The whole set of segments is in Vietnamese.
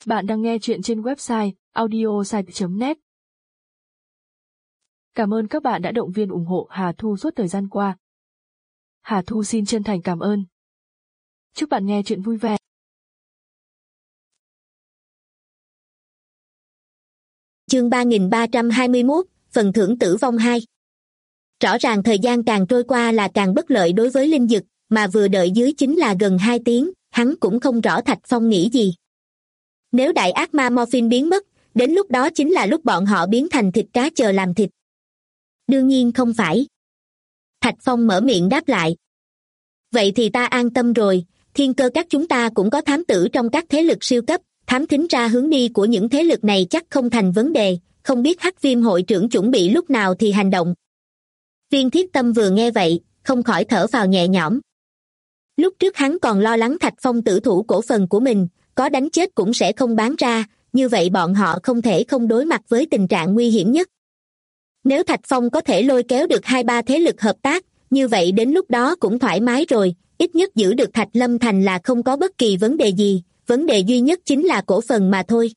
Bạn đang nghe chuyện trên website audiosite.net. Cảm ơn các bạn đã động viên ủng hộ Hà Thu suốt thời gian qua. Hà Thu xin chân thành cảm ơn. Chúc bạn nghe chuyện vui vẻ. Chương 3321, phần thưởng tử vong 2. Rõ ràng thời gian càng trôi qua là càng bất lợi đối với Linh Dực, mà vừa đợi dưới chính là gần 2 tiếng, hắn cũng không rõ Thạch Phong nghĩ gì. Nếu đại ác ma Morphin biến mất, đến lúc đó chính là lúc bọn họ biến thành thịt cá chờ làm thịt. Đương nhiên không phải. Thạch Phong mở miệng đáp lại. Vậy thì ta an tâm rồi, Thiên Cơ Các chúng ta cũng có thám tử trong các thế lực siêu cấp, thám thính ra hướng đi của những thế lực này chắc không thành vấn đề, không biết Hắc Viêm hội trưởng chuẩn bị lúc nào thì hành động. Viên Thiết Tâm vừa nghe vậy, không khỏi thở phào nhẹ nhõm. Lúc trước hắn còn lo lắng Thạch Phong tử thủ cổ phần của mình, có đánh chết cũng sẽ không bán ra, như vậy bọn họ không thể không đối mặt với tình trạng nguy hiểm nhất. Nếu Thạch Phong có thể lôi kéo được 2-3 thế lực hợp tác, như vậy đến lúc đó cũng thoải mái rồi, ít nhất giữ được Thạch Lâm Thành là không có bất kỳ vấn đề gì, vấn đề duy nhất chính là cổ phần mà thôi.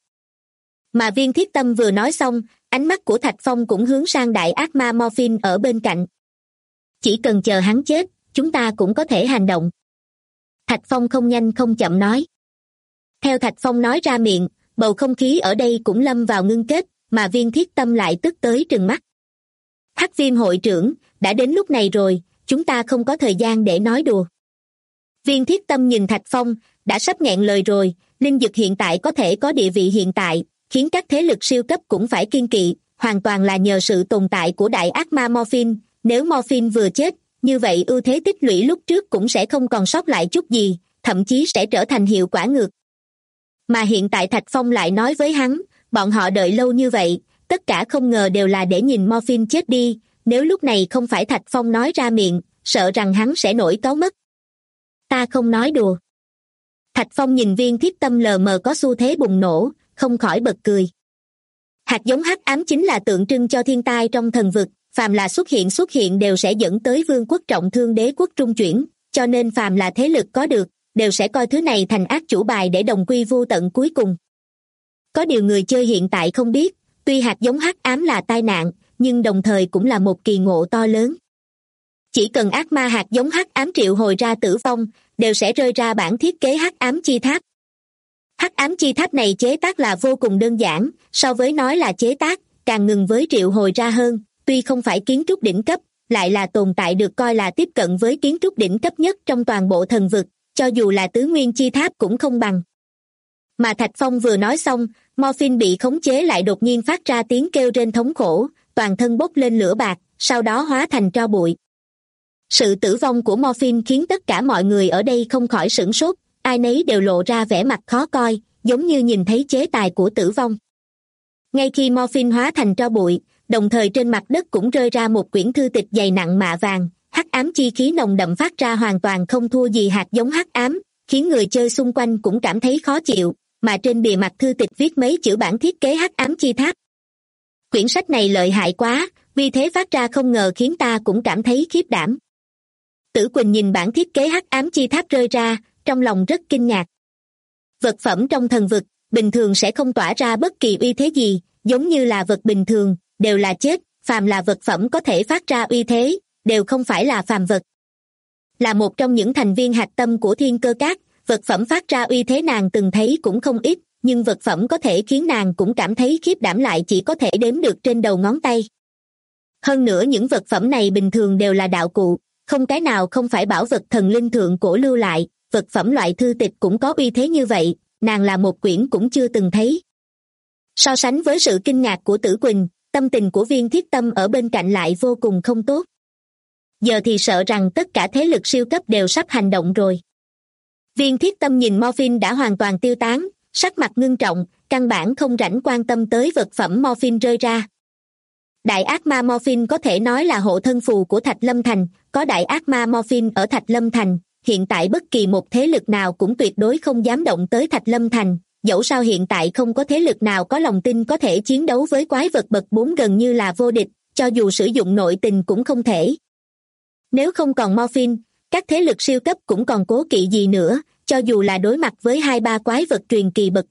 Mà Viên Thiết Tâm vừa nói xong, ánh mắt của Thạch Phong cũng hướng sang đại ác ma Morphin ở bên cạnh. Chỉ cần chờ hắn chết, chúng ta cũng có thể hành động. Thạch Phong không nhanh không chậm nói. Theo Thạch Phong nói ra miệng, bầu không khí ở đây cũng lâm vào ngưng kết, mà Viên Thiết Tâm lại tức tới trừng mắt. Hắc Viêm hội trưởng, đã đến lúc này rồi, chúng ta không có thời gian để nói đùa. Viên Thiết Tâm nhìn Thạch Phong, đã sắp nghẹn lời rồi, Linh Dực hiện tại có thể có địa vị hiện tại, khiến các thế lực siêu cấp cũng phải kiêng kỵ, hoàn toàn là nhờ sự tồn tại của đại ác ma Morphin, nếu Morphin vừa chết, như vậy ưu thế tích lũy lúc trước cũng sẽ không còn sót lại chút gì, thậm chí sẽ trở thành hiệu quả ngược. Mà hiện tại Thạch Phong lại nói với hắn, bọn họ đợi lâu như vậy, tất cả không ngờ đều là để nhìn Morphin chết đi, nếu lúc này không phải Thạch Phong nói ra miệng, sợ rằng hắn sẽ nổi cáu mất. Ta không nói đùa. Thạch Phong nhìn Viên Thiết Tâm lờ mờ có xu thế bùng nổ, không khỏi bật cười. Hạt giống hắc ám chính là tượng trưng cho thiên tai trong thần vực, phàm là xuất hiện đều sẽ dẫn tới vương quốc trọng thương đế quốc trung chuyển, cho nên phàm là thế lực có được, đều sẽ coi thứ này thành ác chủ bài để đồng quy vô tận cuối cùng. Có điều người chơi hiện tại không biết, tuy hạt giống hắc ám là tai nạn, nhưng đồng thời cũng là một kỳ ngộ to lớn. Chỉ cần ác ma hạt giống hắc ám triệu hồi ra tử vong, đều sẽ rơi ra bản thiết kế hắc ám chi tháp. Hắc ám chi tháp này chế tác là vô cùng đơn giản, so với nói là chế tác, càng ngừng với triệu hồi ra hơn, tuy không phải kiến trúc đỉnh cấp, lại là tồn tại được coi là tiếp cận với kiến trúc đỉnh cấp nhất trong toàn bộ thần vực, cho dù là tứ nguyên chi tháp cũng không bằng. Mà Thạch Phong vừa nói xong, Morphin bị khống chế lại đột nhiên phát ra tiếng kêu rên thống khổ, toàn thân bốc lên lửa bạc, sau đó hóa thành tro bụi. Sự tử vong của Morphin khiến tất cả mọi người ở đây không khỏi sửng sốt, ai nấy đều lộ ra vẻ mặt khó coi, giống như nhìn thấy chế tài của tử vong. Ngay khi Morphin hóa thành tro bụi, đồng thời trên mặt đất cũng rơi ra một quyển thư tịch dày nặng mạ vàng, hắc ám chi khí nồng đậm phát ra hoàn toàn không thua gì hạt giống hắc ám, khiến người chơi xung quanh cũng cảm thấy khó chịu, mà trên bìa mặt thư tịch viết mấy chữ bản thiết kế hắc ám chi tháp. Quyển sách này lợi hại quá, vì thế phát ra không ngờ khiến ta cũng cảm thấy khiếp đảm. Tử Quỳnh nhìn bản thiết kế hắc ám chi tháp rơi ra, trong lòng rất kinh ngạc. Vật phẩm trong thần vực, bình thường sẽ không tỏa ra bất kỳ uy thế gì, giống như là vật bình thường, đều là chết, phàm là vật phẩm có thể phát ra uy thế, đều không phải là phàm vật. Là một trong những thành viên hạch tâm của Thiên Cơ Các, vật phẩm phát ra uy thế nàng từng thấy cũng không ít, nhưng vật phẩm có thể khiến nàng cũng cảm thấy khiếp đảm lại chỉ có thể đếm được trên đầu ngón tay. Hơn nữa những vật phẩm này bình thường đều là đạo cụ, không cái nào không phải bảo vật thần linh thượng cổ lưu lại, vật phẩm loại thư tịch cũng có uy thế như vậy, nàng là một quyển cũng chưa từng thấy. So sánh với sự kinh ngạc của Tử Quỳnh, tâm tình của Viên Thiết Tâm ở bên cạnh lại vô cùng không tốt. Giờ thì sợ rằng tất cả thế lực siêu cấp đều sắp hành động rồi. Viên Thiết Tâm nhìn Morphin đã hoàn toàn tiêu tán, sắc mặt ngưng trọng, căn bản không rảnh quan tâm tới vật phẩm Morphin rơi ra. Đại ác ma Morphin có thể nói là hộ thân phù của Thạch Lâm Thành, có đại ác ma Morphin ở Thạch Lâm Thành, hiện tại bất kỳ một thế lực nào cũng tuyệt đối không dám động tới Thạch Lâm Thành, dẫu sao hiện tại không có thế lực nào có lòng tin có thể chiến đấu với quái vật bậc 4 gần như là vô địch, cho dù sử dụng nội tình cũng không thể. Nếu không còn Morphin, các thế lực siêu cấp cũng còn cố kỵ gì nữa, cho dù là đối mặt với 2-3 quái vật truyền kỳ bậc 4,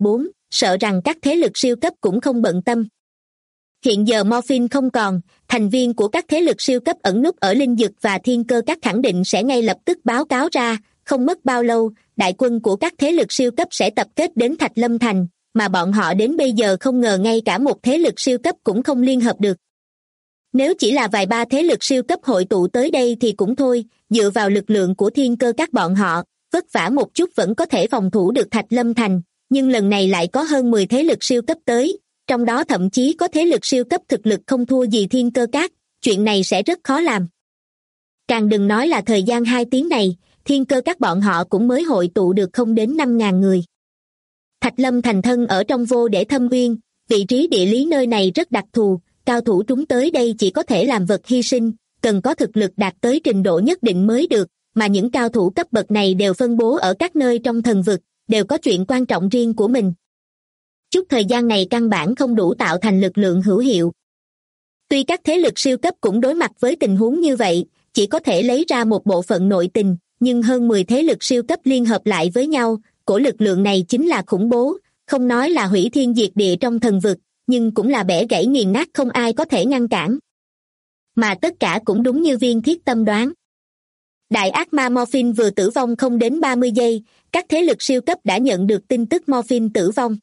sợ rằng các thế lực siêu cấp cũng không bận tâm. Hiện giờ Morphin không còn, thành viên của các thế lực siêu cấp ẩn núp ở linh dực và thiên cơ các khẳng định sẽ ngay lập tức báo cáo ra, không mất bao lâu, đại quân của các thế lực siêu cấp sẽ tập kết đến Thạch Lâm Thành, mà bọn họ đến bây giờ không ngờ ngay cả một thế lực siêu cấp cũng không liên hợp được. Nếu chỉ là vài ba thế lực siêu cấp hội tụ tới đây thì cũng thôi, dựa vào lực lượng của thiên cơ các bọn họ, vất vả một chút vẫn có thể phòng thủ được Thạch Lâm Thành, nhưng lần này lại có hơn 10 thế lực siêu cấp tới, trong đó thậm chí có thế lực siêu cấp thực lực không thua gì thiên cơ các, chuyện này sẽ rất khó làm. Càng đừng nói là thời gian 2 tiếng này, thiên cơ các bọn họ cũng mới hội tụ được không đến 5.000 người. Thạch Lâm Thành thân ở trong vô để thâm uyên, vị trí địa lý nơi này rất đặc thù, cao thủ trúng tới đây chỉ có thể làm vật hy sinh, cần có thực lực đạt tới trình độ nhất định mới được, mà những cao thủ cấp bậc này đều phân bố ở các nơi trong thần vực, đều có chuyện quan trọng riêng của mình. Chút thời gian này căn bản không đủ tạo thành lực lượng hữu hiệu. Tuy các thế lực siêu cấp cũng đối mặt với tình huống như vậy, chỉ có thể lấy ra một bộ phận nội tình, nhưng hơn 10 thế lực siêu cấp liên hợp lại với nhau, cổ lực lượng này chính là khủng bố, không nói là hủy thiên diệt địa trong thần vực, nhưng cũng là bẻ gãy nghiền nát không ai có thể ngăn cản. Mà tất cả cũng đúng như Viên Thiết Tâm đoán. Đại ác ma Morphin vừa tử vong không đến 30 giây, các thế lực siêu cấp đã nhận được tin tức Morphin tử vong.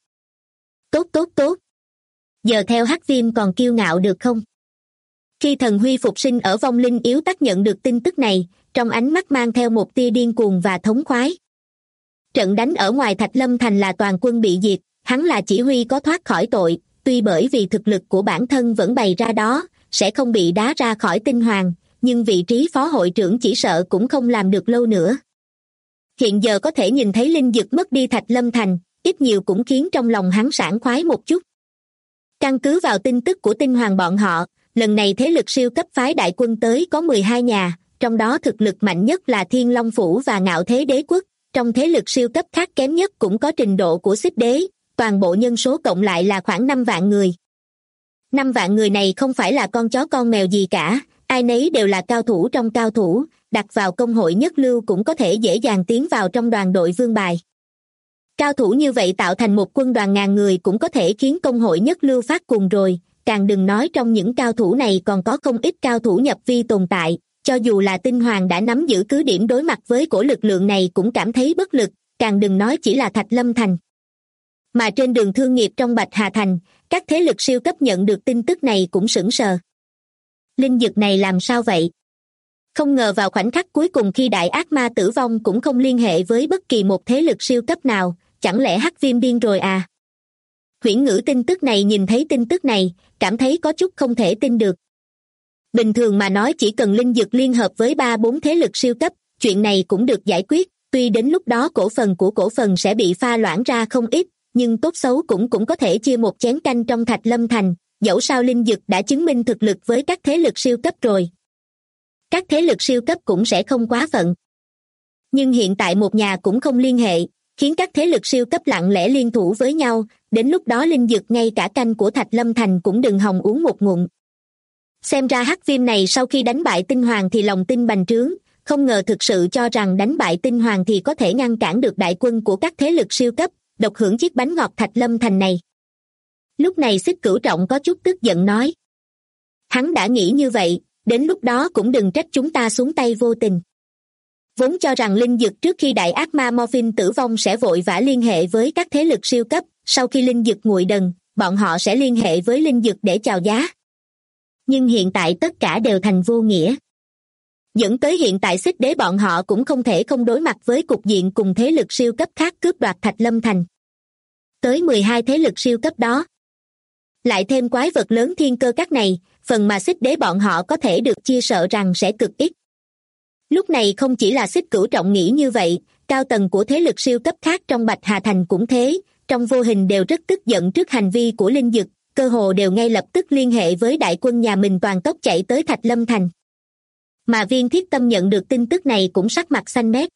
Tốt. Giờ theo Hắc Viêm còn kiêu ngạo được không? Khi thần huy phục sinh ở vong linh yếu tắc nhận được tin tức này, trong ánh mắt mang theo một tia điên cuồng và thống khoái. Trận đánh ở ngoài Thạch Lâm Thành là toàn quân bị diệt, hắn là chỉ huy có thoát khỏi tội, tuy bởi vì thực lực của bản thân vẫn bày ra đó, sẽ không bị đá ra khỏi tinh hoàng, nhưng vị trí phó hội trưởng chỉ sợ cũng không làm được lâu nữa. Hiện giờ có thể nhìn thấy linh dực mất đi Thạch Lâm Thành, ít nhiều cũng khiến trong lòng hắn sảng khoái một chút. Căn cứ vào tin tức của tinh hoàng bọn họ, lần này thế lực siêu cấp phái đại quân tới có 12 nhà, trong đó thực lực mạnh nhất là Thiên Long Phủ và Ngạo Thế Đế Quốc, trong thế lực siêu cấp khác kém nhất cũng có trình độ của Xích Đế, toàn bộ nhân số cộng lại là khoảng 5 vạn người. 5 vạn người này không phải là con chó con mèo gì cả, ai nấy đều là cao thủ trong cao thủ, đặt vào công hội nhất lưu cũng có thể dễ dàng tiến vào trong đoàn đội vương bài. Cao thủ như vậy tạo thành một quân đoàn ngàn người cũng có thể khiến công hội nhất lưu phát cuồng rồi, càng đừng nói trong những cao thủ này còn có không ít cao thủ nhập vi tồn tại, cho dù là tinh hoàng đã nắm giữ cứ điểm đối mặt với cổ lực lượng này cũng cảm thấy bất lực, càng đừng nói chỉ là Thạch Lâm Thành. Mà trên đường thương nghiệp trong Bạch Hà Thành, các thế lực siêu cấp nhận được tin tức này cũng sững sờ. Linh dực này làm sao vậy? Không ngờ vào khoảnh khắc cuối cùng khi đại ác ma tử vong cũng không liên hệ với bất kỳ một thế lực siêu cấp nào, chẳng lẽ Hắc Viêm điên rồi à? Huyễn Ngữ tin tức này nhìn thấy tin tức này, cảm thấy có chút không thể tin được. Bình thường mà nói chỉ cần linh dực liên hợp với 3-4 thế lực siêu cấp, chuyện này cũng được giải quyết, tuy đến lúc đó cổ phần của cổ phần sẽ bị pha loãng ra không ít, nhưng tốt xấu cũng có thể chia một chén canh trong Thạch Lâm Thành, dẫu sao linh dực đã chứng minh thực lực với các thế lực siêu cấp rồi. Các thế lực siêu cấp cũng sẽ không quá phận. Nhưng hiện tại một nhà cũng không liên hệ, khiến các thế lực siêu cấp lặng lẽ liên thủ với nhau, đến lúc đó linh dực ngay cả canh của Thạch Lâm Thành cũng đừng hòng uống một ngụm. Xem ra Hắc Viêm này sau khi đánh bại tinh hoàng thì lòng tin bành trướng, không ngờ thực sự cho rằng đánh bại tinh hoàng thì có thể ngăn cản được đại quân của các thế lực siêu cấp, độc hưởng chiếc bánh ngọt Thạch Lâm Thành này. Lúc này Xích Cửu Trọng có chút tức giận nói. Hắn đã nghĩ như vậy, đến lúc đó cũng đừng trách chúng ta xuống tay vô tình. Vốn cho rằng linh dực trước khi đại ác ma Morphin tử vong sẽ vội vã liên hệ với các thế lực siêu cấp, sau khi linh dực nguội đần, bọn họ sẽ liên hệ với linh dực để chào giá. Nhưng hiện tại tất cả đều thành vô nghĩa. Dẫn tới hiện tại Xích Đế bọn họ cũng không thể không đối mặt với cục diện cùng thế lực siêu cấp khác cướp đoạt Thạch Lâm Thành. Tới 12 thế lực siêu cấp đó. Lại thêm quái vật lớn thiên cơ các này, phần mà Xích Đế bọn họ có thể được chia sợ rằng sẽ cực ít. Lúc này không chỉ là Xích Cửu Trọng nghĩ như vậy, cao tầng của thế lực siêu cấp khác trong Bạch Hà Thành cũng thế, trong vô hình đều rất tức giận trước hành vi của linh dực, cơ hồ đều ngay lập tức liên hệ với đại quân nhà mình toàn tốc chạy tới Thạch Lâm Thành. Mà Viên Thiết Tâm nhận được tin tức này cũng sắc mặt xanh mét.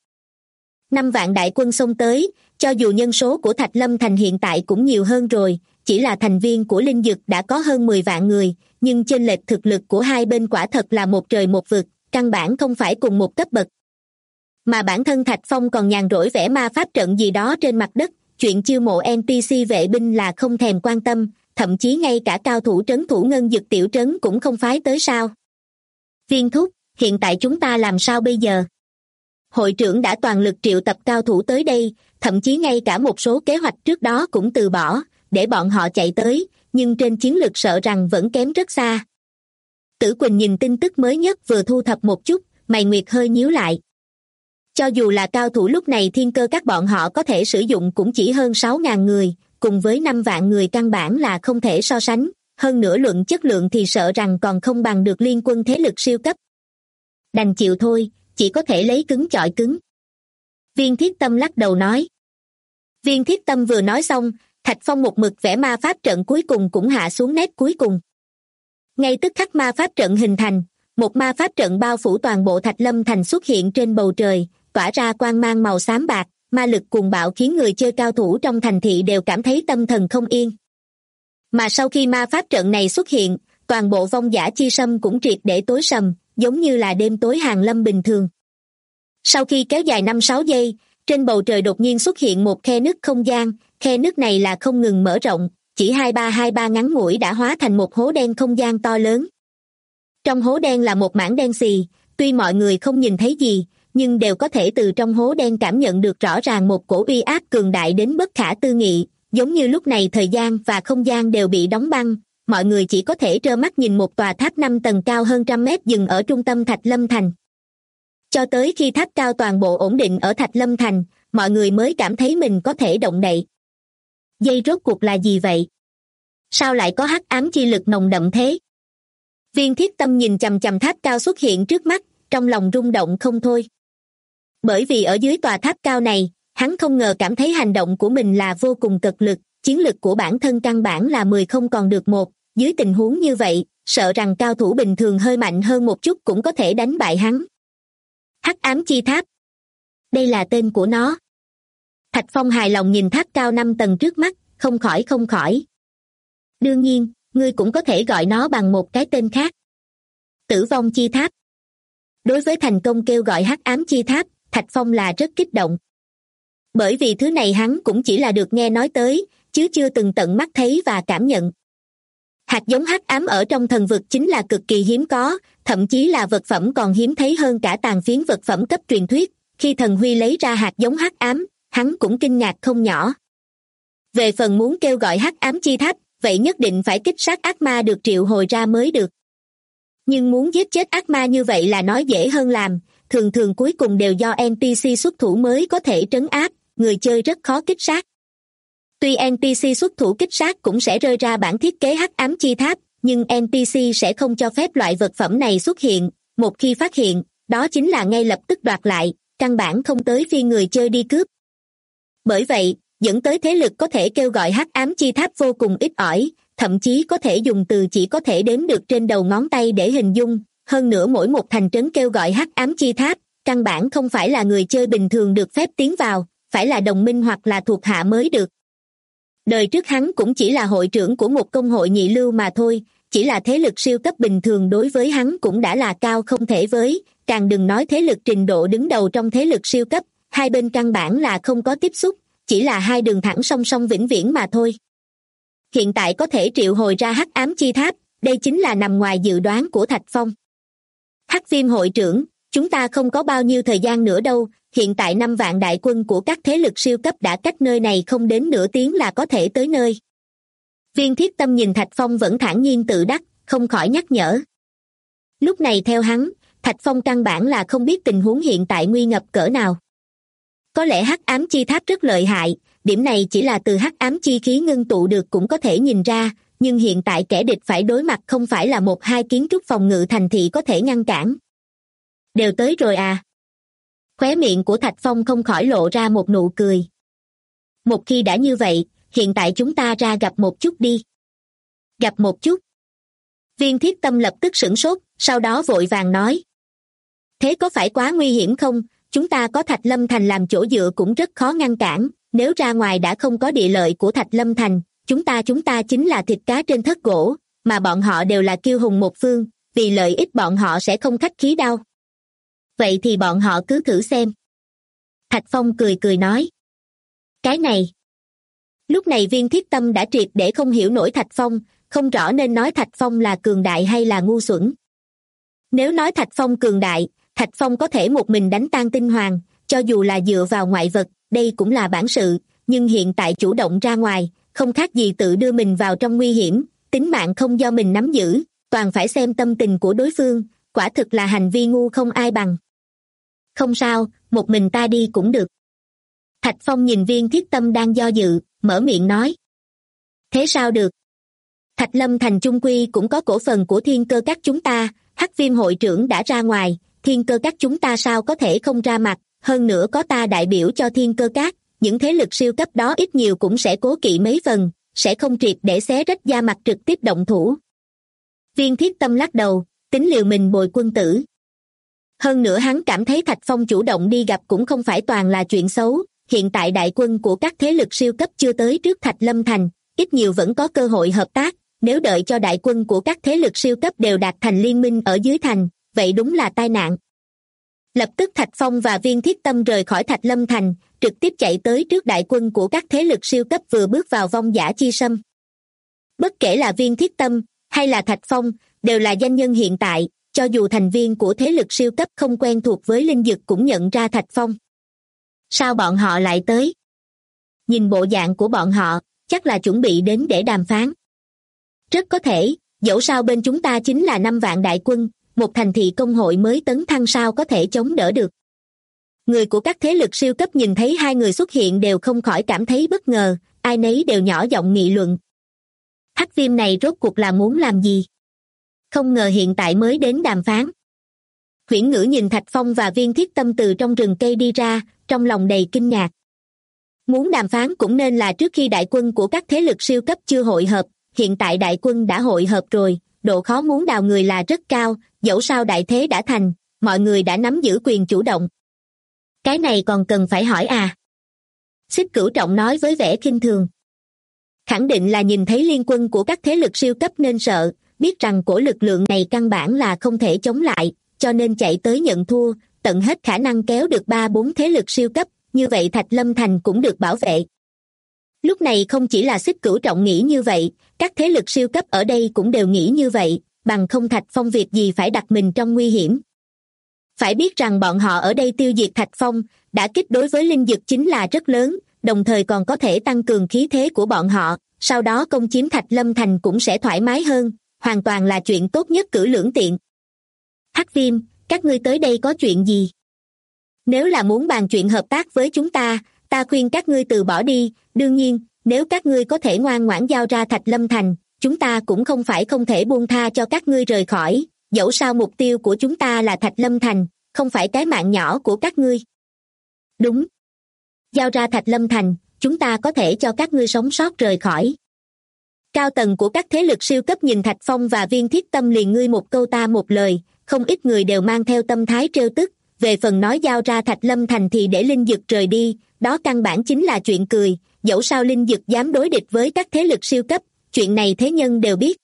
5 vạn đại quân xông tới, cho dù nhân số của Thạch Lâm Thành hiện tại cũng nhiều hơn rồi, chỉ là thành viên của linh dực đã có hơn 10 vạn người, nhưng chênh lệch thực lực của hai bên quả thật là một trời một vực, căn bản không phải cùng một cấp bậc. Mà bản thân Thạch Phong còn nhàn rỗi vẽ ma pháp trận gì đó trên mặt đất, chuyện chiêu mộ NPC vệ binh là không thèm quan tâm, thậm chí ngay cả cao thủ trấn thủ ngân dực tiểu trấn cũng không phái tới sao? Viên thúc, hiện tại chúng ta làm sao bây giờ? Hội trưởng đã toàn lực triệu tập cao thủ tới đây, thậm chí ngay cả một số kế hoạch trước đó cũng từ bỏ, để bọn họ chạy tới, nhưng trên chiến lược sợ rằng vẫn kém rất xa. Tử Quỳnh nhìn tin tức mới nhất vừa thu thập một chút, mày nguyệt hơi nhíu lại. Cho dù là cao thủ lúc này thiên cơ các bọn họ có thể sử dụng cũng chỉ hơn 6.000 người, cùng với 5 vạn người căn bản là không thể so sánh, hơn nữa luận chất lượng thì sợ rằng còn không bằng được liên quân thế lực siêu cấp. Đành chịu thôi, chỉ có thể lấy cứng chọi cứng. Viên Thiết Tâm lắc đầu nói. Viên Thiết Tâm vừa nói xong, Thạch Phong một mực vẽ ma pháp trận cuối cùng cũng hạ xuống nét cuối cùng. Ngay tức khắc ma pháp trận hình thành, một ma pháp trận bao phủ toàn bộ Thạch Lâm Thành xuất hiện trên bầu trời, tỏa ra quang mang màu xám bạc, ma lực cuồng bạo khiến người chơi cao thủ trong thành thị đều cảm thấy tâm thần không yên. Mà sau khi ma pháp trận này xuất hiện, toàn bộ vong dã chi sâm cũng triệt để tối sầm, giống như là đêm tối hàng lâm bình thường. Sau khi kéo dài 5-6 giây, trên bầu trời đột nhiên xuất hiện một khe nứt không gian, khe nứt này là không ngừng mở rộng, chỉ 2323 ngắn ngủi đã hóa thành một hố đen không gian to lớn. Trong hố đen là một mảng đen xì, tuy mọi người không nhìn thấy gì, nhưng đều có thể từ trong hố đen cảm nhận được rõ ràng một cổ uy áp cường đại đến bất khả tư nghị, giống như lúc này thời gian và không gian đều bị đóng băng, mọi người chỉ có thể trơ mắt nhìn một tòa tháp 5 tầng cao hơn 100 mét dừng ở trung tâm Thạch Lâm Thành. Cho tới khi tháp cao toàn bộ ổn định ở Thạch Lâm Thành, mọi người mới cảm thấy mình có thể động đậy. Dây rốt cuộc là gì vậy? Sao lại có hắc ám chi lực nồng đậm thế? Viên Thiết Tâm nhìn chằm chằm tháp cao xuất hiện trước mắt, trong lòng rung động không thôi. Bởi vì ở dưới tòa tháp cao này, hắn không ngờ cảm thấy hành động của mình là vô cùng cực lực, chiến lực của bản thân căn bản là 10 không còn được 1, dưới tình huống như vậy, sợ rằng cao thủ bình thường hơi mạnh hơn một chút cũng có thể đánh bại hắn. Hắc ám chi tháp. Đây là tên của nó. Thạch Phong hài lòng nhìn tháp cao 5 tầng trước mắt, không khỏi. Đương nhiên, ngươi cũng có thể gọi nó bằng một cái tên khác. Tử vong chi tháp. Đối với thành công kêu gọi hắc ám chi tháp, Thạch Phong là rất kích động. Bởi vì thứ này hắn cũng chỉ là được nghe nói tới, chứ chưa từng tận mắt thấy và cảm nhận. Hạt giống hắc ám ở trong thần vực chính là cực kỳ hiếm có, thậm chí là vật phẩm còn hiếm thấy hơn cả tàn phiến vật phẩm cấp truyền thuyết. Khi Thần Huy lấy ra hạt giống hắc ám, hắn cũng kinh ngạc không nhỏ. Về phần muốn kêu gọi hắc ám chi tháp, vậy nhất định phải kích sát ác ma được triệu hồi ra mới được. Nhưng muốn giết chết ác ma như vậy là nói dễ hơn làm, thường cuối cùng đều do NPC xuất thủ mới có thể trấn áp, người chơi rất khó kích sát. Tuy NPC xuất thủ kích sát cũng sẽ rơi ra bản thiết kế hắc ám chi tháp, nhưng NPC sẽ không cho phép loại vật phẩm này xuất hiện, một khi phát hiện, đó chính là ngay lập tức đoạt lại, căn bản không tới phiên người chơi đi cướp. Bởi vậy, dẫn tới thế lực có thể kêu gọi hắc ám chi tháp vô cùng ít ỏi, thậm chí có thể dùng từ chỉ có thể đếm được trên đầu ngón tay để hình dung, hơn nữa mỗi một thành trấn kêu gọi hắc ám chi tháp, căn bản không phải là người chơi bình thường được phép tiến vào, phải là đồng minh hoặc là thuộc hạ mới được. Đời trước hắn cũng chỉ là hội trưởng của một công hội nhị lưu mà thôi, chỉ là thế lực siêu cấp bình thường đối với hắn cũng đã là cao không thể với, càng đừng nói thế lực trình độ đứng đầu trong thế lực siêu cấp, hai bên căn bản là không có tiếp xúc, chỉ là hai đường thẳng song song vĩnh viễn mà thôi. Hiện tại có thể triệu hồi ra hắc ám chi tháp, đây chính là nằm ngoài dự đoán của Thạch Phong. Hắc Viêm hội trưởng, chúng ta không có bao nhiêu thời gian nữa đâu, hiện tại 5 vạn đại quân của các thế lực siêu cấp đã cách nơi này không đến nửa tiếng là có thể tới nơi. Viên Thiết Tâm nhìn Thạch Phong vẫn thản nhiên tự đắc, không khỏi nhắc nhở. Lúc này theo hắn, Thạch Phong căn bản là không biết tình huống hiện tại nguy ngập cỡ nào. Có lẽ hắc ám chi tháp rất lợi hại, điểm này chỉ là từ hắc ám chi khí ngưng tụ được cũng có thể nhìn ra, nhưng hiện tại kẻ địch phải đối mặt không phải là 1-2 kiến trúc phòng ngự thành thị có thể ngăn cản. Đều tới rồi à? Khóe miệng của Thạch Phong không khỏi lộ ra một nụ cười. Một khi đã như vậy, hiện tại chúng ta ra gặp một chút đi. Gặp một chút. Viên Thiết Tâm lập tức sửng sốt, sau đó vội vàng nói. Thế có phải quá nguy hiểm không? Chúng ta có Thạch Lâm Thành làm chỗ dựa cũng rất khó ngăn cản, nếu ra ngoài đã không có địa lợi của Thạch Lâm Thành, chúng ta chính là thịt cá trên thớt gỗ, mà bọn họ đều là kiêu hùng một phương, vì lợi ích bọn họ sẽ không khách khí đâu. Vậy thì bọn họ cứ thử xem. Thạch Phong cười nói. Cái này, Lúc này Viên Thiết Tâm đã triệt để không hiểu nổi Thạch Phong, không rõ nên nói Thạch Phong là cường đại hay là ngu xuẩn. Nếu nói Thạch Phong cường đại, Thạch Phong có thể một mình đánh tan tinh hoàng, cho dù là dựa vào ngoại vật, đây cũng là bản sự, nhưng hiện tại chủ động ra ngoài, không khác gì tự đưa mình vào trong nguy hiểm, tính mạng không do mình nắm giữ, toàn phải xem tâm tình của đối phương, quả thực là hành vi ngu không ai bằng. Không sao, một mình ta đi cũng được. Thạch Phong nhìn Viên Thiết Tâm đang do dự, mở miệng nói. Thế sao được? Thạch Lâm Thành chung quy cũng có cổ phần của Thiên Cơ Các chúng ta, Hắc Viêm hội trưởng đã ra ngoài, Thiên Cơ Các chúng ta sao có thể không ra mặt, hơn nữa có ta đại biểu cho Thiên Cơ Các, những thế lực siêu cấp đó ít nhiều cũng sẽ cố kỵ mấy phần, sẽ không triệt để xé rách da mặt trực tiếp động thủ. Viên Thiết Tâm lắc đầu, tính liều mình bồi quân tử. Hơn nữa hắn cảm thấy Thạch Phong chủ động đi gặp cũng không phải toàn là chuyện xấu, hiện tại đại quân của các thế lực siêu cấp chưa tới trước Thạch Lâm Thành, ít nhiều vẫn có cơ hội hợp tác, nếu đợi cho đại quân của các thế lực siêu cấp đều đạt thành liên minh ở dưới thành, vậy đúng là tai nạn. Lập tức Thạch Phong và Viên Thiết Tâm rời khỏi Thạch Lâm Thành, trực tiếp chạy tới trước đại quân của các thế lực siêu cấp vừa bước vào vong dã chi sâm. Bất kể là Viên Thiết Tâm hay là Thạch Phong, đều là danh nhân hiện tại, cho dù thành viên của thế lực siêu cấp không quen thuộc với linh dược cũng nhận ra Thạch Phong. Sao bọn họ lại tới? Nhìn bộ dạng của bọn họ, chắc là chuẩn bị đến để đàm phán. Rất có thể, dẫu sao bên chúng ta chính là 5 vạn đại quân, một thành thị công hội mới tấn thăng sao có thể chống đỡ được. Người của các thế lực siêu cấp nhìn thấy hai người xuất hiện đều không khỏi cảm thấy bất ngờ, ai nấy đều nhỏ giọng nghị luận. Hắc Viêm này rốt cuộc là muốn làm gì? Không ngờ hiện tại mới đến đàm phán. Huyễn Ngữ nhìn Thạch Phong và Viên Thiết Tâm từ trong rừng cây đi ra, trong lòng đầy kinh ngạc. Muốn đàm phán cũng nên là trước khi đại quân của các thế lực siêu cấp chưa hội hợp, hiện tại đại quân đã hội hợp rồi, độ khó muốn đào người là rất cao, dẫu sao đại thế đã thành, mọi người đã nắm giữ quyền chủ động. Cái này còn cần phải hỏi à? Xích Cửu Trọng nói với vẻ khinh thường. Khẳng định là nhìn thấy liên quân của các thế lực siêu cấp nên sợ, biết rằng cổ lực lượng này căn bản là không thể chống lại, cho nên chạy tới nhận thua, tận hết khả năng kéo được 3-4 thế lực siêu cấp, như vậy Thạch Lâm Thành cũng được bảo vệ. Lúc này không chỉ là Xích Cửu Trọng nghĩ như vậy, các thế lực siêu cấp ở đây cũng đều nghĩ như vậy, bằng không Thạch Phong việc gì phải đặt mình trong nguy hiểm. Phải biết rằng bọn họ ở đây tiêu diệt Thạch Phong, đả kích đối với linh dực chính là rất lớn, đồng thời còn có thể tăng cường khí thế của bọn họ, sau đó công chiếm Thạch Lâm Thành cũng sẽ thoải mái hơn, hoàn toàn là chuyện tốt nhất cử lưỡng tiện. Hắc Viêm, các ngươi tới đây có chuyện gì? Nếu là muốn bàn chuyện hợp tác với chúng ta, ta khuyên các ngươi từ bỏ đi, đương nhiên, nếu các ngươi có thể ngoan ngoãn giao ra Thạch Lâm Thành, chúng ta cũng không phải không thể buông tha cho các ngươi rời khỏi, dẫu sao mục tiêu của chúng ta là Thạch Lâm Thành, không phải cái mạng nhỏ của các ngươi. Đúng. Giao ra Thạch Lâm Thành, chúng ta có thể cho các ngươi sống sót rời khỏi. Cao tầng của các thế lực siêu cấp nhìn Thạch Phong và Viên Thiết Tâm liền ngươi một câu ta một lời, không ít người đều mang theo tâm thái trêu tức, về phần nói giao ra Thạch Lâm Thành thì để linh dực rời đi, đó căn bản chính là chuyện cười, dẫu sao linh dực dám đối địch với các thế lực siêu cấp, chuyện này thế nhân đều biết.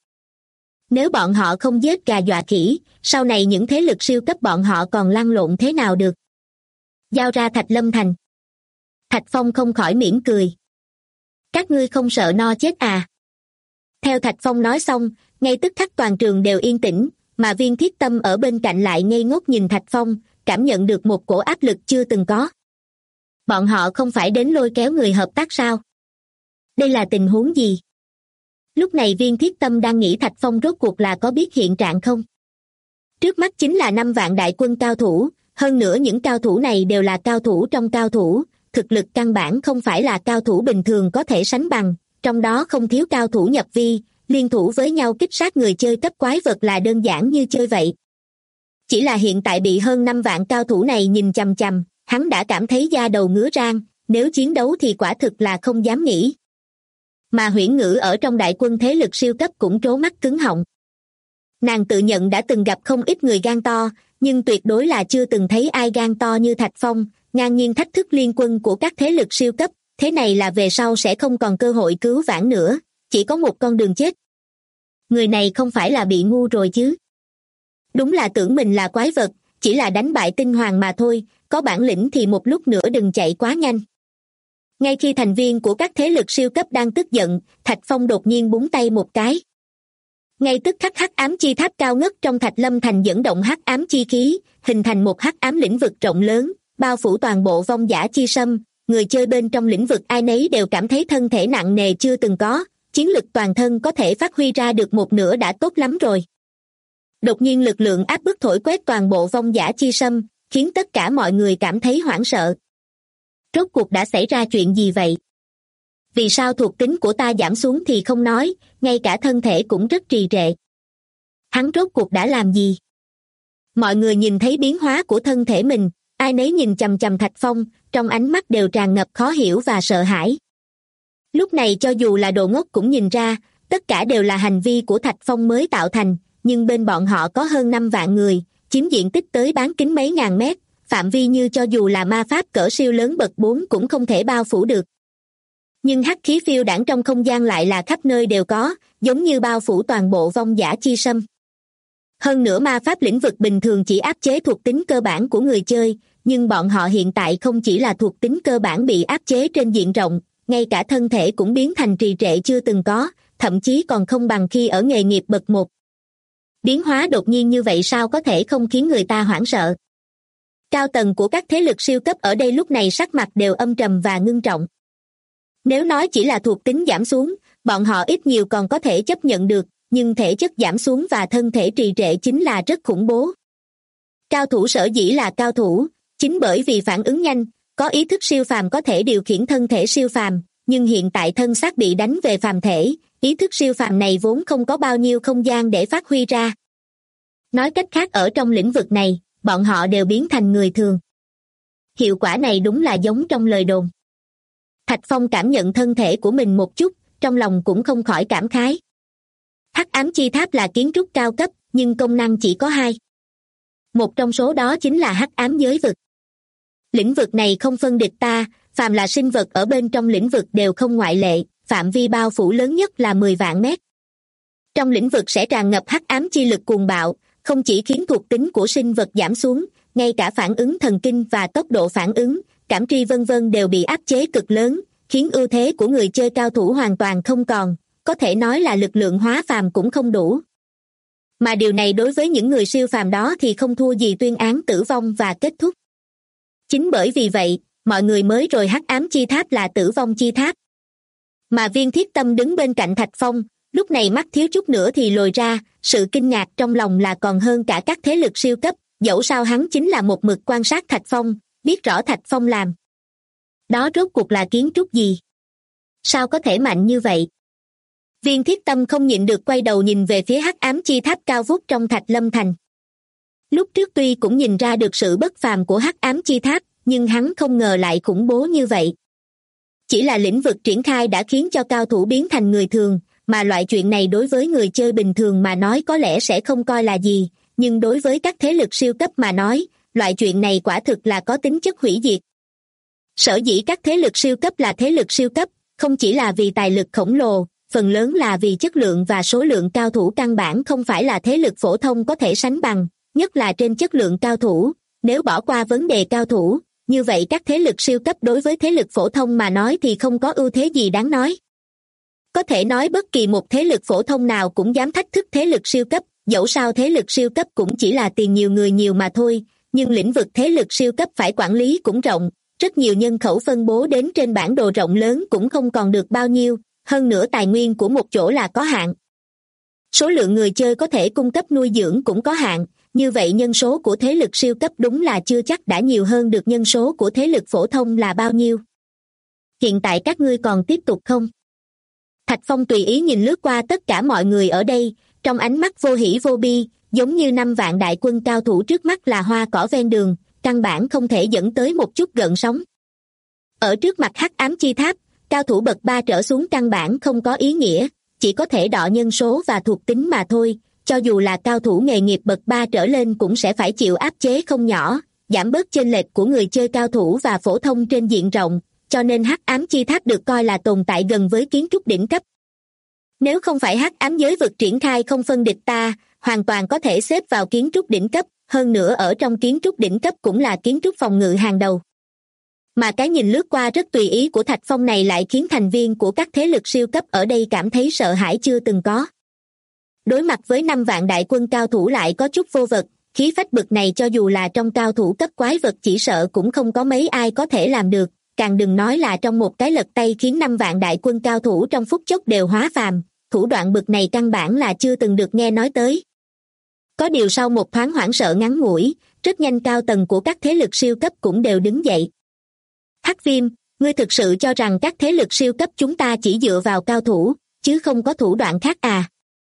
Nếu bọn họ không giết gà dọa khỉ, sau này những thế lực siêu cấp bọn họ còn lăn lộn thế nào được? Giao ra Thạch Lâm Thành. Thạch Phong không khỏi mỉm cười. Các ngươi không sợ no chết à? Theo Thạch Phong nói xong, ngay tức khắc toàn trường đều yên tĩnh, mà Viên Thiết Tâm ở bên cạnh lại ngây ngốc nhìn Thạch Phong, cảm nhận được một cổ áp lực chưa từng có. Bọn họ không phải đến lôi kéo người hợp tác sao? Đây là tình huống gì? Lúc này Viên Thiết Tâm đang nghĩ Thạch Phong rốt cuộc là có biết hiện trạng không? Trước mắt chính là 5 vạn đại quân cao thủ, hơn nữa những cao thủ này đều là cao thủ trong cao thủ, thực lực căn bản không phải là cao thủ bình thường có thể sánh bằng, trong đó không thiếu cao thủ nhập vi, liên thủ với nhau kích sát người chơi cấp quái vật là đơn giản như chơi vậy. Chỉ là hiện tại bị hơn 5 vạn cao thủ này nhìn chằm chằm, hắn đã cảm thấy da đầu ngứa rang, nếu chiến đấu thì quả thực là không dám nghĩ. Mà Huyễn Ngữ ở trong đại quân thế lực siêu cấp cũng trố mắt cứng họng. Nàng tự nhận đã từng gặp không ít người gan to, nhưng tuyệt đối là chưa từng thấy ai gan to như Thạch Phong, ngang nhiên thách thức liên quân của các thế lực siêu cấp, thế này là về sau sẽ không còn cơ hội cứu vãn nữa, chỉ có một con đường chết. Người này không phải là bị ngu rồi chứ? Đúng là tưởng mình là quái vật, chỉ là đánh bại tinh hoàng mà thôi, có bản lĩnh thì một lúc nữa đừng chạy quá nhanh. Ngay khi thành viên của các thế lực siêu cấp đang tức giận, Thạch Phong đột nhiên búng tay một cái. Ngay tức khắc hắc ám chi tháp cao ngất trong Thạch Lâm Thành dẫn động hắc ám chi khí, hình thành một hắc ám lĩnh vực rộng lớn, bao phủ toàn bộ vong dã chi sâm. Người chơi bên trong lĩnh vực ai nấy đều cảm thấy thân thể nặng nề chưa từng có, chiến lực toàn thân có thể phát huy ra được một nửa đã tốt lắm rồi. Đột nhiên lực lượng áp bức thổi quét toàn bộ vong dã chi sâm, khiến tất cả mọi người cảm thấy hoảng sợ. Rốt cuộc đã xảy ra chuyện gì vậy? Vì sao thuộc tính của ta giảm xuống thì không nói, ngay cả thân thể cũng rất trì trệ. Hắn rốt cuộc đã làm gì? Mọi người nhìn thấy biến hóa của thân thể mình, ai nấy nhìn chằm chằm Thạch Phong, trong ánh mắt đều tràn ngập khó hiểu và sợ hãi. Lúc này cho dù là đồ ngốc cũng nhìn ra, tất cả đều là hành vi của Thạch Phong mới tạo thành, nhưng bên bọn họ có hơn 5 vạn người, chiếm diện tích tới bán kính mấy ngàn mét, phạm vi như cho dù là ma pháp cỡ siêu lớn bậc 4 cũng không thể bao phủ được. Nhưng hắc khí phiêu đãng trong không gian lại là khắp nơi đều có, giống như bao phủ toàn bộ vong dã chi sâm. Hơn nữa ma pháp lĩnh vực bình thường chỉ áp chế thuộc tính cơ bản của người chơi, nhưng bọn họ hiện tại không chỉ là thuộc tính cơ bản bị áp chế trên diện rộng, ngay cả thân thể cũng biến thành trì trệ chưa từng có, thậm chí còn không bằng khi ở nghề nghiệp bậc 1. Biến hóa đột nhiên như vậy sao có thể không khiến người ta hoảng sợ? Cao tầng của các thế lực siêu cấp ở đây lúc này sắc mặt đều âm trầm và ngưng trọng. Nếu nói chỉ là thuộc tính giảm xuống, bọn họ ít nhiều còn có thể chấp nhận được, nhưng thể chất giảm xuống và thân thể trì trệ chính là rất khủng bố. Cao thủ sở dĩ là cao thủ, chính bởi vì phản ứng nhanh, có ý thức siêu phàm có thể điều khiển thân thể siêu phàm, nhưng hiện tại thân xác bị đánh về phàm thể, ý thức siêu phàm này vốn không có bao nhiêu không gian để phát huy ra. Nói cách khác ở trong lĩnh vực này, bọn họ đều biến thành người thường. Hiệu quả này đúng là giống trong lời đồn. Thạch Phong cảm nhận thân thể của mình một chút, trong lòng cũng không khỏi cảm khái. Hắc ám chi tháp là kiến trúc cao cấp, nhưng công năng chỉ có 2. Một trong số đó chính là hắc ám giới vực. Lĩnh vực này không phân địch ta, phàm là sinh vật ở bên trong lĩnh vực đều không ngoại lệ, phạm vi bao phủ lớn nhất là 10 vạn mét. Trong lĩnh vực sẽ tràn ngập hắc ám chi lực cuồng bạo, không chỉ khiến thuộc tính của sinh vật giảm xuống, ngay cả phản ứng thần kinh và tốc độ phản ứng, cảm tri vân vân đều bị áp chế cực lớn, khiến ưu thế của người chơi cao thủ hoàn toàn không còn, có thể nói là lực lượng hóa phàm cũng không đủ. Mà điều này đối với những người siêu phàm đó thì không thua gì tuyên án tử vong và kết thúc. Chính bởi vì vậy, mọi người mới rồi hắc ám chi tháp là tử vong chi tháp. Mà Viên Thiết Tâm đứng bên cạnh Thạch Phong, lúc này mắt thiếu chút nữa thì lồi ra, sự kinh ngạc trong lòng là còn hơn cả các thế lực siêu cấp, dẫu sao hắn chính là một mực quan sát Thạch Phong, biết rõ Thạch Phong làm. Đó rốt cuộc là kiến trúc gì? Sao có thể mạnh như vậy? Viên Thiết Tâm không nhịn được quay đầu nhìn về phía hắc ám chi tháp cao vút trong Thạch Lâm Thành. Lúc trước tuy cũng nhìn ra được sự bất phàm của hắc ám chi tháp, nhưng hắn không ngờ lại khủng bố như vậy. Chỉ là lĩnh vực triển khai đã khiến cho cao thủ biến thành người thường, mà loại chuyện này đối với người chơi bình thường mà nói có lẽ sẽ không coi là gì, nhưng đối với các thế lực siêu cấp mà nói, loại chuyện này quả thực là có tính chất hủy diệt. Sở dĩ các thế lực siêu cấp là thế lực siêu cấp, không chỉ là vì tài lực khổng lồ, phần lớn là vì chất lượng và số lượng cao thủ căn bản không phải là thế lực phổ thông có thể sánh bằng, nhất là trên chất lượng cao thủ. Nếu bỏ qua vấn đề cao thủ, như vậy các thế lực siêu cấp đối với thế lực phổ thông mà nói thì không có ưu thế gì đáng nói. Có thể nói bất kỳ một thế lực phổ thông nào cũng dám thách thức thế lực siêu cấp, dẫu sao thế lực siêu cấp cũng chỉ là tiền nhiều người nhiều mà thôi, nhưng lĩnh vực thế lực siêu cấp phải quản lý cũng rộng, rất nhiều nhân khẩu phân bố đến trên bản đồ rộng lớn cũng không còn được bao nhiêu, hơn nữa tài nguyên của một chỗ là có hạn. Số lượng người chơi có thể cung cấp nuôi dưỡng cũng có hạn, như vậy nhân số của thế lực siêu cấp đúng là chưa chắc đã nhiều hơn được nhân số của thế lực phổ thông là bao nhiêu. Hiện tại các ngươi còn tiếp tục không? Thạch Phong tùy ý nhìn lướt qua tất cả mọi người ở đây, trong ánh mắt vô hỉ vô bi, giống như 5 vạn đại quân cao thủ trước mắt là hoa cỏ ven đường, căn bản không thể dẫn tới một chút gợn sóng. Ở trước mặt hắc ám chi tháp, cao thủ bậc 3 trở xuống căn bản không có ý nghĩa, chỉ có thể đọ nhân số và thuộc tính mà thôi, cho dù là cao thủ nghề nghiệp bậc 3 trở lên cũng sẽ phải chịu áp chế không nhỏ, giảm bớt chênh lệch của người chơi cao thủ và phổ thông trên diện rộng, cho nên hắc ám chi tháp được coi là tồn tại gần với kiến trúc đỉnh cấp. Nếu không phải hắc ám giới vực triển khai không phân địch ta, hoàn toàn có thể xếp vào kiến trúc đỉnh cấp, hơn nữa ở trong kiến trúc đỉnh cấp cũng là kiến trúc phòng ngự hàng đầu. Mà cái nhìn lướt qua rất tùy ý của Thạch Phong này lại khiến thành viên của các thế lực siêu cấp ở đây cảm thấy sợ hãi chưa từng có. Đối mặt với 5 vạn đại quân cao thủ lại có chút vô vật, khí phách bực này cho dù là trong cao thủ cấp quái vật chỉ sợ cũng không có mấy ai có thể làm được, càng đừng nói là trong một cái lật tay khiến 5 vạn đại quân cao thủ trong phút chốc đều hóa phàm, thủ đoạn bực này căn bản là chưa từng được nghe nói tới. Có điều sau một thoáng hoảng sợ ngắn ngủi, rất nhanh cao tầng của các thế lực siêu cấp cũng đều đứng dậy. Hắc Viêm, ngươi thực sự cho rằng các thế lực siêu cấp chúng ta chỉ dựa vào cao thủ, chứ không có thủ đoạn khác à?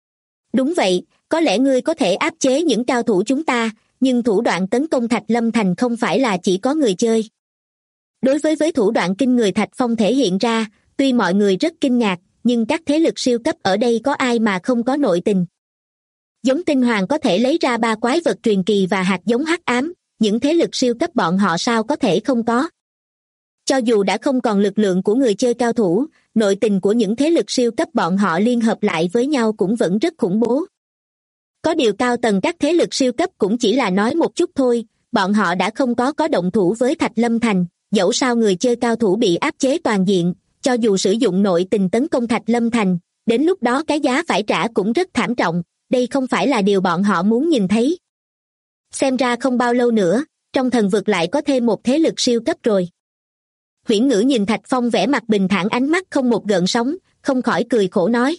Đúng vậy, có lẽ ngươi có thể áp chế những cao thủ chúng ta, nhưng thủ đoạn tấn công Thạch Lâm Thành không phải là chỉ có người chơi. Đối với thủ đoạn kinh người Thạch Phong thể hiện ra, tuy mọi người rất kinh ngạc, nhưng các thế lực siêu cấp ở đây có ai mà không có nội tình. Giống Tinh Hoàng có thể lấy ra 3 quái vật truyền kỳ và hạt giống hắc ám, những thế lực siêu cấp bọn họ sao có thể không có. Cho dù đã không còn lực lượng của người chơi cao thủ, nội tình của những thế lực siêu cấp bọn họ liên hợp lại với nhau cũng vẫn rất khủng bố. Có điều cao tầng các thế lực siêu cấp cũng chỉ là nói một chút thôi, bọn họ đã không có động thủ với Thạch Lâm Thành, dẫu sao người chơi cao thủ bị áp chế toàn diện, cho dù sử dụng nội tình tấn công Thạch Lâm Thành, đến lúc đó cái giá phải trả cũng rất thảm trọng, đây không phải là điều bọn họ muốn nhìn thấy. Xem ra không bao lâu nữa, trong thần vực lại có thêm một thế lực siêu cấp rồi. Huyễn Ngữ nhìn Thạch Phong vẻ mặt bình thản ánh mắt không một gợn sóng, không khỏi cười khổ nói.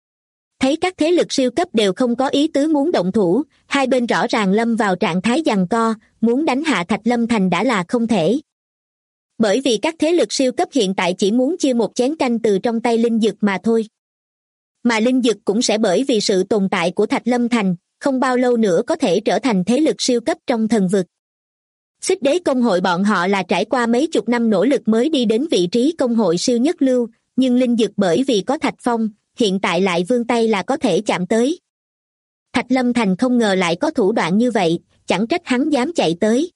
Thấy các thế lực siêu cấp đều không có ý tứ muốn động thủ, hai bên rõ ràng lâm vào trạng thái giằng co, muốn đánh hạ Thạch Lâm Thành đã là không thể. Bởi vì các thế lực siêu cấp hiện tại chỉ muốn chia một chén canh từ trong tay linh dực mà thôi. Mà linh dực cũng sẽ bởi vì sự tồn tại của Thạch Lâm Thành, không bao lâu nữa có thể trở thành thế lực siêu cấp trong thần vực. Xích Đế công hội bọn họ là trải qua mấy chục năm nỗ lực mới đi đến vị trí công hội siêu nhất lưu, nhưng linh dực bởi vì có Thạch Phong, hiện tại lại vươn tay là có thể chạm tới. Thạch Lâm Thành không ngờ lại có thủ đoạn như vậy, chẳng trách hắn dám chạy tới.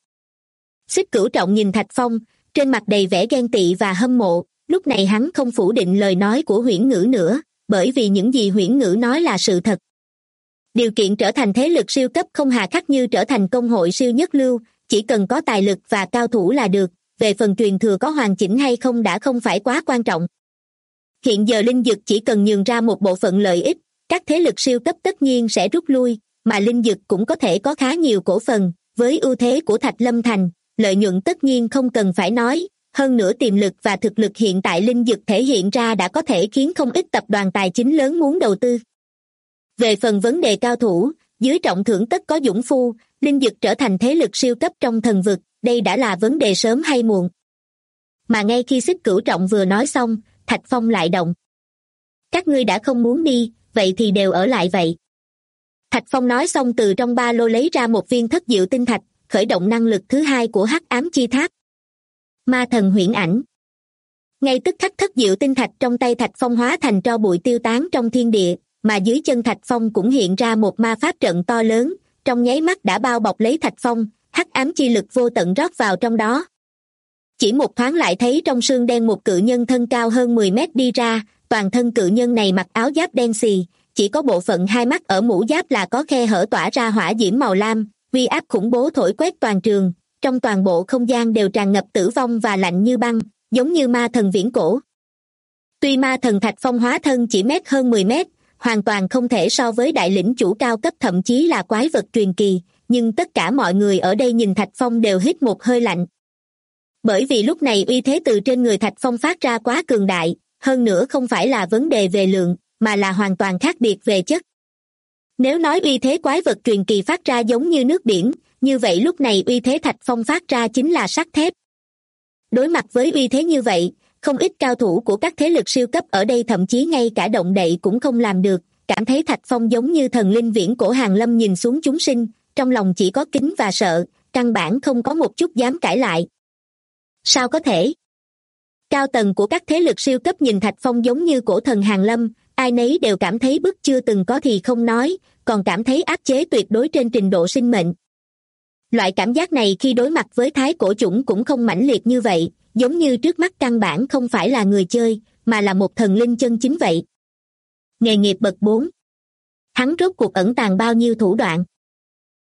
Xích Cửu Trọng nhìn Thạch Phong, trên mặt đầy vẻ ghen tị và hâm mộ, lúc này hắn không phủ định lời nói của Huyễn Ngữ nữa, bởi vì những gì Huyễn Ngữ nói là sự thật. Điều kiện trở thành thế lực siêu cấp không hà khắc như trở thành công hội siêu nhất lưu, chỉ cần có tài lực và cao thủ là được, về phần truyền thừa có hoàn chỉnh hay không đã không phải quá quan trọng. Hiện giờ linh dực chỉ cần nhường ra một bộ phận lợi ích, các thế lực siêu cấp tất nhiên sẽ rút lui, mà linh dực cũng có thể có khá nhiều cổ phần, với ưu thế của Thạch Lâm Thành, lợi nhuận tất nhiên không cần phải nói, hơn nữa tiềm lực và thực lực hiện tại linh dực thể hiện ra đã có thể khiến không ít tập đoàn tài chính lớn muốn đầu tư. Về phần vấn đề cao thủ, dưới trọng thưởng tất có dũng phu, linh dực trở thành thế lực siêu cấp trong thần vực, đây đã là vấn đề sớm hay muộn. Mà ngay khi Xích Cửu Trọng vừa nói xong, Thạch Phong lại động. Các ngươi đã không muốn đi, vậy thì đều ở lại vậy. Thạch Phong nói xong từ trong ba lô lấy ra một viên thất diệu tinh thạch, khởi động năng lực thứ 2 của hắc ám chi tháp. Ma thần huyễn ảnh. Ngay tức khắc thất diệu tinh thạch trong tay Thạch Phong hóa thành tro bụi tiêu tán trong thiên địa, mà dưới chân Thạch Phong cũng hiện ra một ma pháp trận to lớn, trong nháy mắt đã bao bọc lấy Thạch Phong, hắc ám chi lực vô tận rót vào trong đó. Chỉ một thoáng lại thấy trong sương đen một cự nhân thân cao hơn 10 mét đi ra, toàn thân cự nhân này mặc áo giáp đen xì, chỉ có bộ phận hai mắt ở mũ giáp là có khe hở tỏa ra hỏa diễm màu lam, uy áp khủng bố thổi quét toàn trường, trong toàn bộ không gian đều tràn ngập tử vong và lạnh như băng, giống như ma thần viễn cổ. Tuy ma thần Thạch Phong hóa thân chỉ mét hơn 10 mét, hoàn toàn không thể so với đại lĩnh chủ cao cấp thậm chí là quái vật truyền kỳ, nhưng tất cả mọi người ở đây nhìn Thạch Phong đều hít một hơi lạnh. Bởi vì lúc này uy thế từ trên người Thạch Phong phát ra quá cường đại, hơn nữa không phải là vấn đề về lượng, mà là hoàn toàn khác biệt về chất. Nếu nói uy thế quái vật truyền kỳ phát ra giống như nước biển, như vậy lúc này uy thế Thạch Phong phát ra chính là sắt thép. Đối mặt với uy thế như vậy, không ít cao thủ của các thế lực siêu cấp ở đây thậm chí ngay cả động đậy cũng không làm được, cảm thấy Thạch Phong giống như thần linh viễn cổ hàng lâm nhìn xuống chúng sinh, trong lòng chỉ có kính và sợ, căn bản không có một chút dám cãi lại. Sao có thể? Cao tầng của các thế lực siêu cấp nhìn Thạch Phong giống như cổ thần hàng lâm, ai nấy đều cảm thấy bức chưa từng có thì không nói, còn cảm thấy áp chế tuyệt đối trên trình độ sinh mệnh. Loại cảm giác này khi đối mặt với thái cổ chủng cũng không mãnh liệt như vậy, giống như trước mắt căn bản không phải là người chơi, mà là một thần linh chân chính vậy. Nghề nghiệp bậc 4. Hắn rốt cuộc ẩn tàng bao nhiêu thủ đoạn?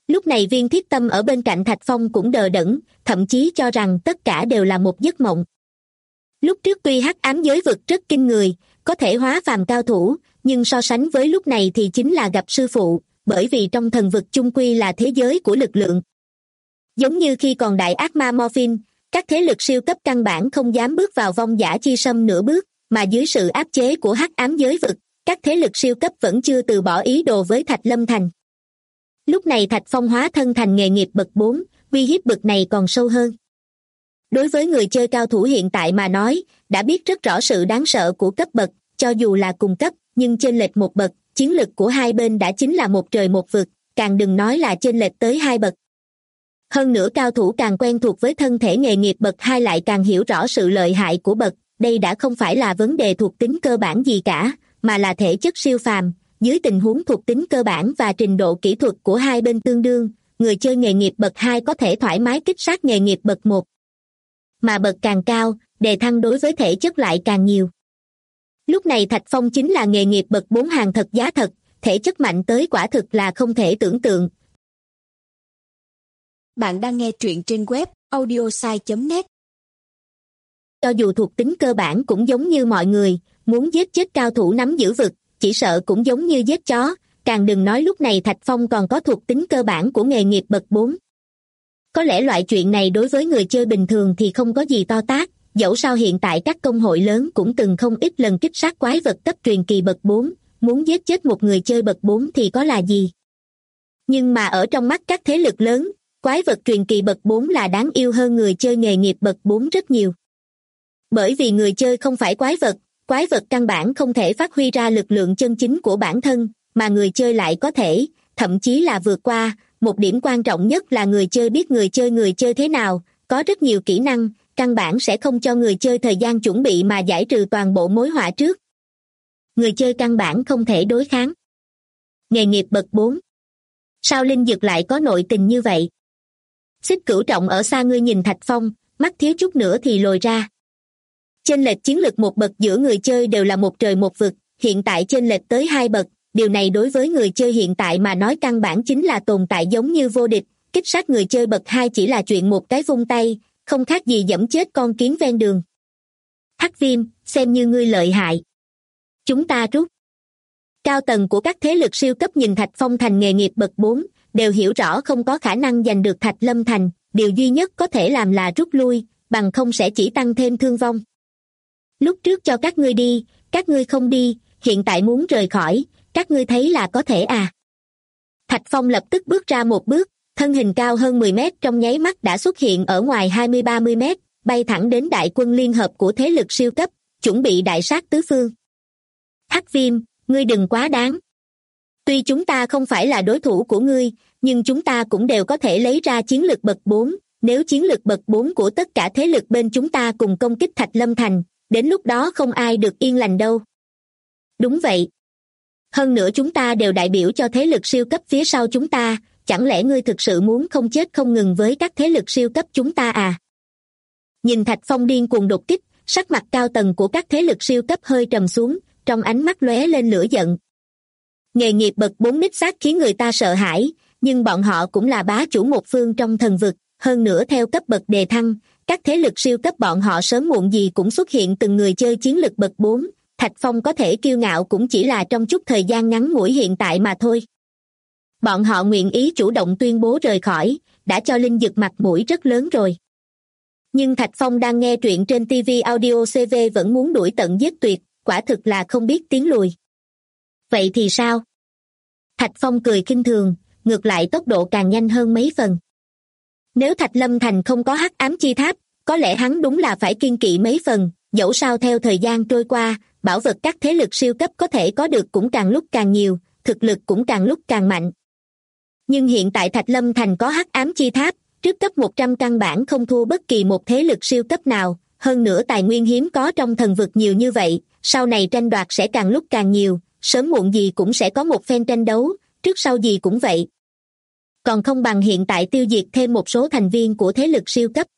Lúc này Viên Thiết Tâm ở bên cạnh Thạch Phong cũng đờ đẫn, thậm chí cho rằng tất cả đều là một giấc mộng. Lúc trước tuy hắc ám giới vực rất kinh người, có thể hóa phàm cao thủ, nhưng so sánh với lúc này thì chính là gặp sư phụ, bởi vì trong thần vực chung quy là thế giới của lực lượng. Giống như khi còn đại ác ma Morphin, các thế lực siêu cấp căn bản không dám bước vào vong giả chi sâm nửa bước, mà dưới sự áp chế của hắc ám giới vực, các thế lực siêu cấp vẫn chưa từ bỏ ý đồ với Thạch Lâm Thành. Lúc này Thạch Phong hóa thân thành nghề nghiệp bậc 4, uy hiếp bậc này còn sâu hơn. Đối với người chơi cao thủ hiện tại mà nói, đã biết rất rõ sự đáng sợ của cấp bậc, cho dù là cùng cấp, nhưng chênh lệch một bậc, chiến lực của hai bên đã chính là một trời một vực, càng đừng nói là chênh lệch tới hai bậc. Hơn nữa cao thủ càng quen thuộc với thân thể nghề nghiệp bậc 2 lại càng hiểu rõ sự lợi hại của bậc, đây đã không phải là vấn đề thuộc tính cơ bản gì cả, mà là thể chất siêu phàm, dưới tình huống thuộc tính cơ bản và trình độ kỹ thuật của hai bên tương đương, người chơi nghề nghiệp bậc 2 có thể thoải mái kích sát nghề nghiệp bậc 1. Mà bậc càng cao, đề thăng đối với thể chất lại càng nhiều. Lúc này Thạch Phong chính là nghề nghiệp bậc 4 hàng thật giá thật, thể chất mạnh tới quả thực là không thể tưởng tượng. Bạn đang nghe truyện trên web audiosai.net. Cho dù thuộc tính cơ bản cũng giống như mọi người, muốn giết chết cao thủ nắm giữ vực, chỉ sợ cũng giống như giết chó, càng đừng nói lúc này Thạch Phong còn có thuộc tính cơ bản của nghề nghiệp bậc 4. Có lẽ loại chuyện này đối với người chơi bình thường thì không có gì to tát, dẫu sao hiện tại các công hội lớn cũng từng không ít lần kích sát quái vật cấp truyền kỳ bậc 4, muốn giết chết một người chơi bậc 4 thì có là gì. Nhưng mà ở trong mắt các thế lực lớn, quái vật truyền kỳ bậc 4 là đáng yêu hơn người chơi nghề nghiệp bậc 4 rất nhiều. Bởi vì người chơi không phải quái vật căn bản không thể phát huy ra lực lượng chân chính của bản thân, mà người chơi lại có thể, thậm chí là vượt qua. Một điểm quan trọng nhất là người chơi biết người chơi thế nào, có rất nhiều kỹ năng, căn bản sẽ không cho người chơi thời gian chuẩn bị mà giải trừ toàn bộ mối họa trước. Người chơi căn bản không thể đối kháng. Nghề nghiệp bậc 4. Sao Linh Dực lại có nội tình như vậy? Xích Cửu Trọng ở xa ngươi nhìn Thạch Phong, mắt thiếu chút nữa thì lồi ra. Chênh lệch chiến lực một bậc giữa người chơi đều là một trời một vực, hiện tại chênh lệch tới hai bậc, điều này đối với người chơi hiện tại mà nói căn bản chính là tồn tại giống như vô địch, kích sát người chơi bậc 2 chỉ là chuyện một cái vung tay, không khác gì giẫm chết con kiến ven đường. Hắc Viêm, xem như ngươi lợi hại. Chúng ta rút. Cao tầng của các thế lực siêu cấp nhìn Thạch Phong thành nghề nghiệp bậc 4, đều hiểu rõ không có khả năng giành được Thạch Lâm Thành, điều duy nhất có thể làm là rút lui, bằng không sẽ chỉ tăng thêm thương vong. Lúc trước cho các ngươi đi, các ngươi không đi, hiện tại muốn rời khỏi, các ngươi thấy là có thể à? Thạch Phong lập tức bước ra một bước, thân hình cao hơn 10 mét trong nháy mắt đã xuất hiện ở ngoài 20-30 mét, bay thẳng đến đại quân liên hợp của thế lực siêu cấp, chuẩn bị đại sát tứ phương. Hắc Viêm, ngươi đừng quá đáng. Tuy chúng ta không phải là đối thủ của ngươi, nhưng chúng ta cũng đều có thể lấy ra chiến lực bậc 4, nếu chiến lực bậc 4 của tất cả thế lực bên chúng ta cùng công kích Thạch Lâm Thành, đến lúc đó không ai được yên lành đâu. Đúng vậy. Hơn nữa chúng ta đều đại biểu cho thế lực siêu cấp phía sau chúng ta, chẳng lẽ ngươi thực sự muốn không chết không ngừng với các thế lực siêu cấp chúng ta à? Nhìn Thạch Phong điên cuồng đột kích, sắc mặt cao tầng của các thế lực siêu cấp hơi trầm xuống, trong ánh mắt lóe lên lửa giận. Nghề nghiệp bậc 4 mít sát khiến người ta sợ hãi, nhưng bọn họ cũng là bá chủ một phương trong thần vực, hơn nữa theo cấp bậc đề thăng, các thế lực siêu cấp bọn họ sớm muộn gì cũng xuất hiện từng người chơi chiến lực bậc 4, Thạch Phong có thể kiêu ngạo cũng chỉ là trong chút thời gian ngắn ngủi hiện tại mà thôi. Bọn họ nguyện ý chủ động tuyên bố rời khỏi, đã cho Linh Dực mặt mũi rất lớn rồi. Nhưng Thạch Phong đang nghe truyện trên TV Audio CV vẫn muốn đuổi tận giết tuyệt, quả thực là không biết tiến lùi. Vậy thì sao? Thạch Phong cười khinh thường, ngược lại tốc độ càng nhanh hơn mấy phần. Nếu Thạch Lâm Thành không có hắc ám chi tháp, có lẽ hắn đúng là phải kiêng kỵ mấy phần, dẫu sao theo thời gian trôi qua, bảo vật các thế lực siêu cấp có thể có được cũng càng lúc càng nhiều, thực lực cũng càng lúc càng mạnh. Nhưng hiện tại Thạch Lâm Thành có hắc ám chi tháp, trước cấp 100 căn bản không thua bất kỳ một thế lực siêu cấp nào, hơn nữa tài nguyên hiếm có trong thần vực nhiều như vậy, sau này tranh đoạt sẽ càng lúc càng nhiều, sớm muộn gì cũng sẽ có một phen tranh đấu, trước sau gì cũng vậy. Còn không bằng hiện tại tiêu diệt thêm một số thành viên của thế lực siêu cấp.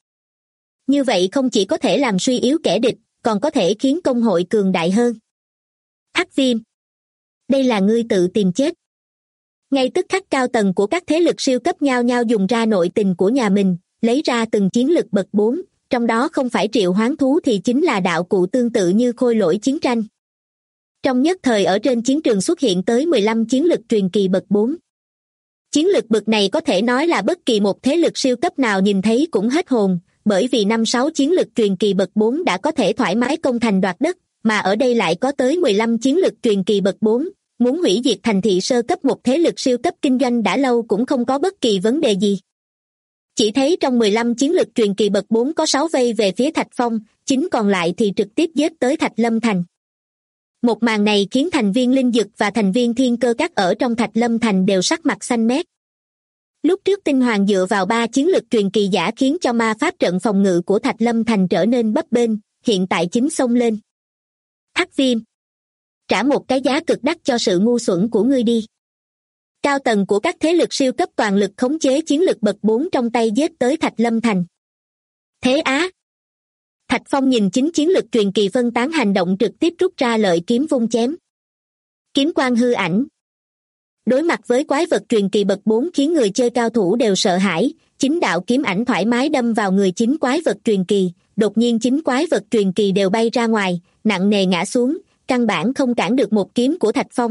Như vậy không chỉ có thể làm suy yếu kẻ địch, còn có thể khiến công hội cường đại hơn. Hắc Viêm, đây là ngươi tự tìm chết. Ngay tức khắc cao tầng của các thế lực siêu cấp nhao nhao dùng ra nội tình của nhà mình, lấy ra từng chiến lực bậc 4, trong đó không phải triệu hoán thú thì chính là đạo cụ tương tự như khôi lỗi chiến tranh. Trong nhất thời ở trên chiến trường xuất hiện tới 15 chiến lực truyền kỳ bậc 4. Chiến lực bậc này có thể nói là bất kỳ một thế lực siêu cấp nào nhìn thấy cũng hết hồn, bởi vì 5-6 chiến lực truyền kỳ bậc 4 đã có thể thoải mái công thành đoạt đất, mà ở đây lại có tới 15 chiến lực truyền kỳ bậc 4, muốn hủy diệt thành thị sơ cấp một thế lực siêu cấp kinh doanh đã lâu cũng không có bất kỳ vấn đề gì. Chỉ thấy trong 15 chiến lực truyền kỳ bậc 4 có 6 vây về phía Thạch Phong, 9 còn lại thì trực tiếp giết tới Thạch Lâm Thành. Một màn này khiến thành viên linh dực và thành viên thiên cơ các ở trong Thạch Lâm Thành đều sắc mặt xanh mét. Lúc trước Tinh Hoàng dựa vào 3 chiến lực truyền kỳ giả khiến cho ma pháp trận phòng ngự của Thạch Lâm Thành trở nên bấp bênh, hiện tại chính xông lên. Hắc Viêm, trả một cái giá cực đắt cho sự ngu xuẩn của ngươi đi. Cao tầng của các thế lực siêu cấp toàn lực khống chế chiến lực bậc 4 trong tay giết tới Thạch Lâm Thành. Thế á! Thạch Phong nhìn chính chiến lực truyền kỳ phân tán hành động trực tiếp rút ra lợi kiếm vung chém. Kiếm quang hư ảnh. Đối mặt với quái vật truyền kỳ bậc 4 khiến người chơi cao thủ đều sợ hãi, chính đạo kiếm ảnh thoải mái đâm vào người chính quái vật truyền kỳ, đột nhiên chính quái vật truyền kỳ đều bay ra ngoài, nặng nề ngã xuống, căn bản không cản được một kiếm của Thạch Phong.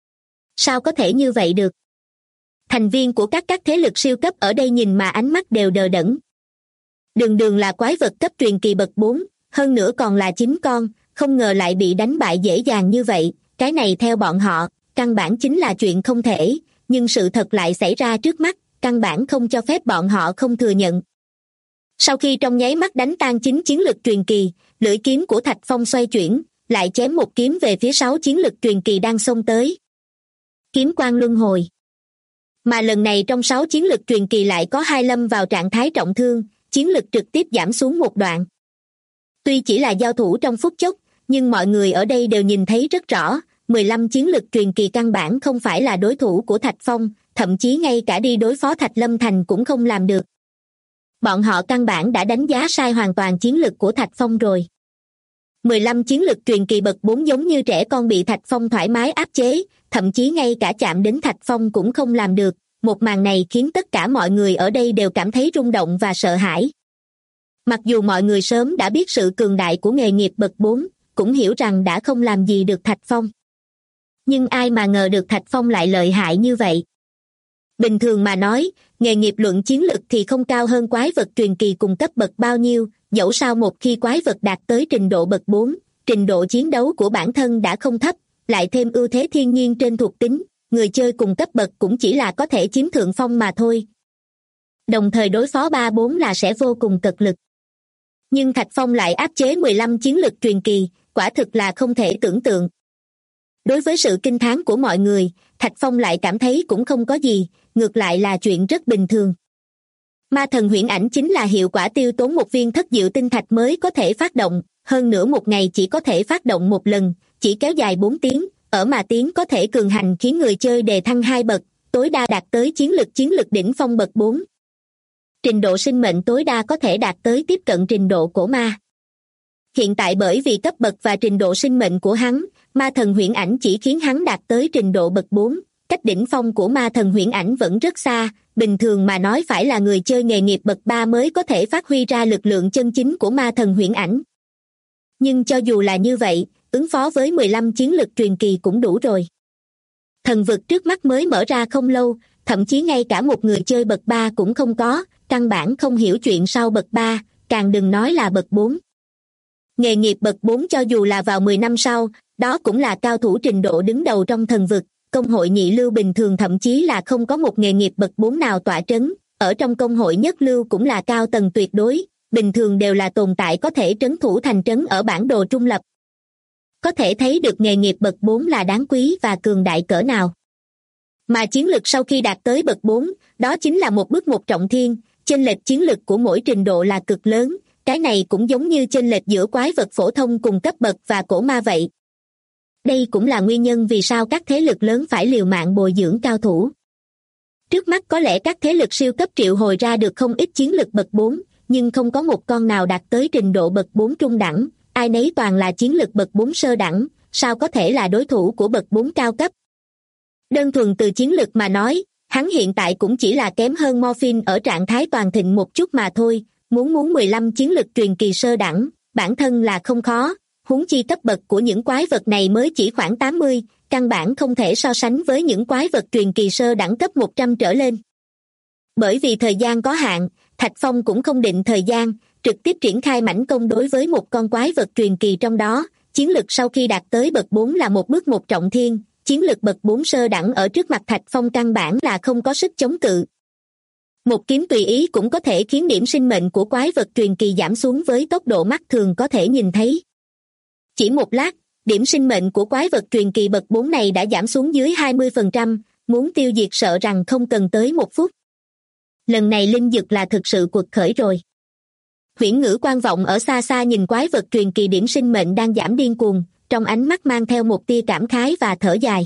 Sao có thể như vậy được? Thành viên của các thế lực siêu cấp ở đây nhìn mà ánh mắt đều đờ đẫn. Đường là quái vật cấp truyền kỳ bậc 4, hơn nữa còn là 9 con, không ngờ lại bị đánh bại dễ dàng như vậy, cái này theo bọn họ, căn bản chính là chuyện không thể, nhưng sự thật lại xảy ra trước mắt, căn bản không cho phép bọn họ không thừa nhận. Sau khi trong nháy mắt đánh tan 9 chiến lực truyền kỳ, lưỡi kiếm của Thạch Phong xoay chuyển, lại chém một kiếm về phía 6 chiến lực truyền kỳ đang xông tới. Kiếm quang luân hồi. Mà lần này trong 6 chiến lực truyền kỳ lại có 2 lâm vào trạng thái trọng thương, chiến lực trực tiếp giảm xuống một đoạn. Tuy chỉ là giao thủ trong phút chốc, nhưng mọi người ở đây đều nhìn thấy rất rõ, 15 chiến lực truyền kỳ căn bản không phải là đối thủ của Thạch Phong, thậm chí ngay cả đi đối phó Thạch Lâm Thành cũng không làm được. Bọn họ căn bản đã đánh giá sai hoàn toàn chiến lực của Thạch Phong rồi. 15 chiến lực truyền kỳ bậc 4 giống như trẻ con bị Thạch Phong thoải mái áp chế, thậm chí ngay cả chạm đến Thạch Phong cũng không làm được. Một màn này khiến tất cả mọi người ở đây đều cảm thấy rung động và sợ hãi. Mặc dù mọi người sớm đã biết sự cường đại của nghề nghiệp bậc 4, cũng hiểu rằng đã không làm gì được Thạch Phong. Nhưng ai mà ngờ được Thạch Phong lại lợi hại như vậy. Bình thường mà nói, nghề nghiệp luận chiến lực thì không cao hơn quái vật truyền kỳ cùng cấp bậc bao nhiêu, dẫu sao một khi quái vật đạt tới trình độ bậc 4, trình độ chiến đấu của bản thân đã không thấp, lại thêm ưu thế thiên nhiên trên thuộc tính, người chơi cùng cấp bậc cũng chỉ là có thể chiếm thượng phong mà thôi. Đồng thời đối phó 3-4 là sẽ vô cùng cật lực. Nhưng Thạch Phong lại áp chế 15 chiến lực truyền kỳ, quả thực là không thể tưởng tượng. Đối với sự kinh thán của mọi người, Thạch Phong lại cảm thấy cũng không có gì, ngược lại là chuyện rất bình thường. Ma thần huyễn ảnh chính là hiệu quả tiêu tốn một viên thất diệu tinh thạch mới có thể phát động, hơn nữa một ngày chỉ có thể phát động một lần, chỉ kéo dài 4 tiếng, ở mà tiếng có thể cường hành khiến người chơi đề thăng 2 bậc, tối đa đạt tới chiến lực đỉnh phong bậc 4. Trình độ sinh mệnh tối đa có thể đạt tới tiếp cận trình độ cổ ma. Hiện tại bởi vì cấp bậc và trình độ sinh mệnh của hắn, ma thần huyễn ảnh chỉ khiến hắn đạt tới trình độ bậc 4, cách đỉnh phong của ma thần huyễn ảnh vẫn rất xa, bình thường mà nói phải là người chơi nghề nghiệp bậc 3 mới có thể phát huy ra lực lượng chân chính của ma thần huyễn ảnh. Nhưng cho dù là như vậy, ứng phó với 15 chiến lực truyền kỳ cũng đủ rồi. Thần vực trước mắt mới mở ra không lâu, thậm chí ngay cả một người chơi bậc 3 cũng không có, căn bản không hiểu chuyện sau bậc 3, càng đừng nói là bậc 4. Nghề nghiệp bậc 4 cho dù là vào 10 năm sau, đó cũng là cao thủ trình độ đứng đầu trong thần vực, công hội nhị lưu bình thường thậm chí là không có một nghề nghiệp bậc 4 nào tọa trấn, ở trong công hội nhất lưu cũng là cao tầng tuyệt đối, bình thường đều là tồn tại có thể trấn thủ thành trấn ở bản đồ trung lập. Có thể thấy được nghề nghiệp bậc 4 là đáng quý và cường đại cỡ nào. Mà chiến lực sau khi đạt tới bậc 4, đó chính là một bước một trọng thiên, chênh lệch chiến lực của mỗi trình độ là cực lớn, cái này cũng giống như chênh lệch giữa quái vật phổ thông cùng cấp bậc và cổ ma vậy. Đây cũng là nguyên nhân vì sao các thế lực lớn phải liều mạng bồi dưỡng cao thủ. Trước mắt có lẽ các thế lực siêu cấp triệu hồi ra được không ít chiến lực bậc 4, nhưng không có một con nào đạt tới trình độ bậc 4 trung đẳng, ai nấy toàn là chiến lực bậc 4 sơ đẳng, sao có thể là đối thủ của bậc 4 cao cấp. Đơn thuần từ chiến lực mà nói, hắn hiện tại cũng chỉ là kém hơn Morphin ở trạng thái toàn thịnh một chút mà thôi, muốn 15 chiến lực truyền kỳ sơ đẳng, bản thân là không khó, huống chi cấp bậc của những quái vật này mới chỉ khoảng 80, căn bản không thể so sánh với những quái vật truyền kỳ sơ đẳng cấp 100 trở lên. Bởi vì thời gian có hạn, Thạch Phong cũng không định thời gian, trực tiếp triển khai mãnh công đối với một con quái vật truyền kỳ trong đó, chiến lực sau khi đạt tới bậc 4 là một bước một trọng thiên, chiến lực bậc 4 sơ đẳng ở trước mặt Thạch Phong căn bản là không có sức chống cự. Một kiếm tùy ý cũng có thể khiến điểm sinh mệnh của quái vật truyền kỳ giảm xuống với tốc độ mắt thường có thể nhìn thấy. Chỉ một lát, điểm sinh mệnh của quái vật truyền kỳ bậc 4 này đã giảm xuống dưới 20%, muốn tiêu diệt sợ rằng không cần tới 1 phút. Lần này linh dực là thực sự quật khởi rồi. Huyễn Ngữ Quan Vọng ở xa xa nhìn quái vật truyền kỳ điểm sinh mệnh đang giảm điên cuồng, trong ánh mắt mang theo một tia cảm khái và thở dài.